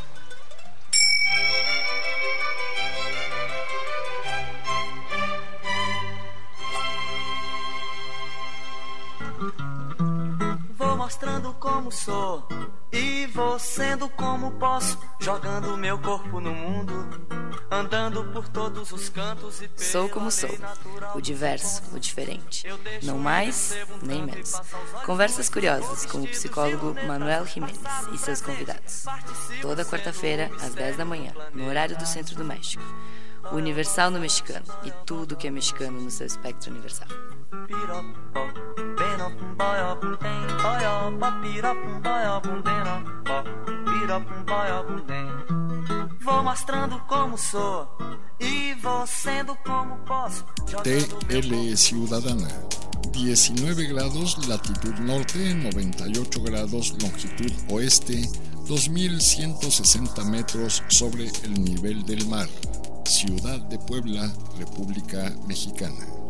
Vou mostrando como sou e vou sendo como posso, jogando meu corpo no mundo, andando por todos os cantos e Sou como sou, o diverso, o diferente, não mais nem menos. Conversas curiosas com o psicólogo Manuel Jiménez e seus convidados. Toda quarta-feira, às dez da manhã, no horário do Centro do México. O Universal no mexicano e tudo que é mexicano no seu espectro universal. Vou mostrando como sou e vou sendo como posso. T L Ciudadana, diecinueve grados latitud norte, noventa y ocho grados longitud oeste, dos mil ciento sesenta metros sobre el nivel del mar. Ciudad de Puebla, República Mexicana.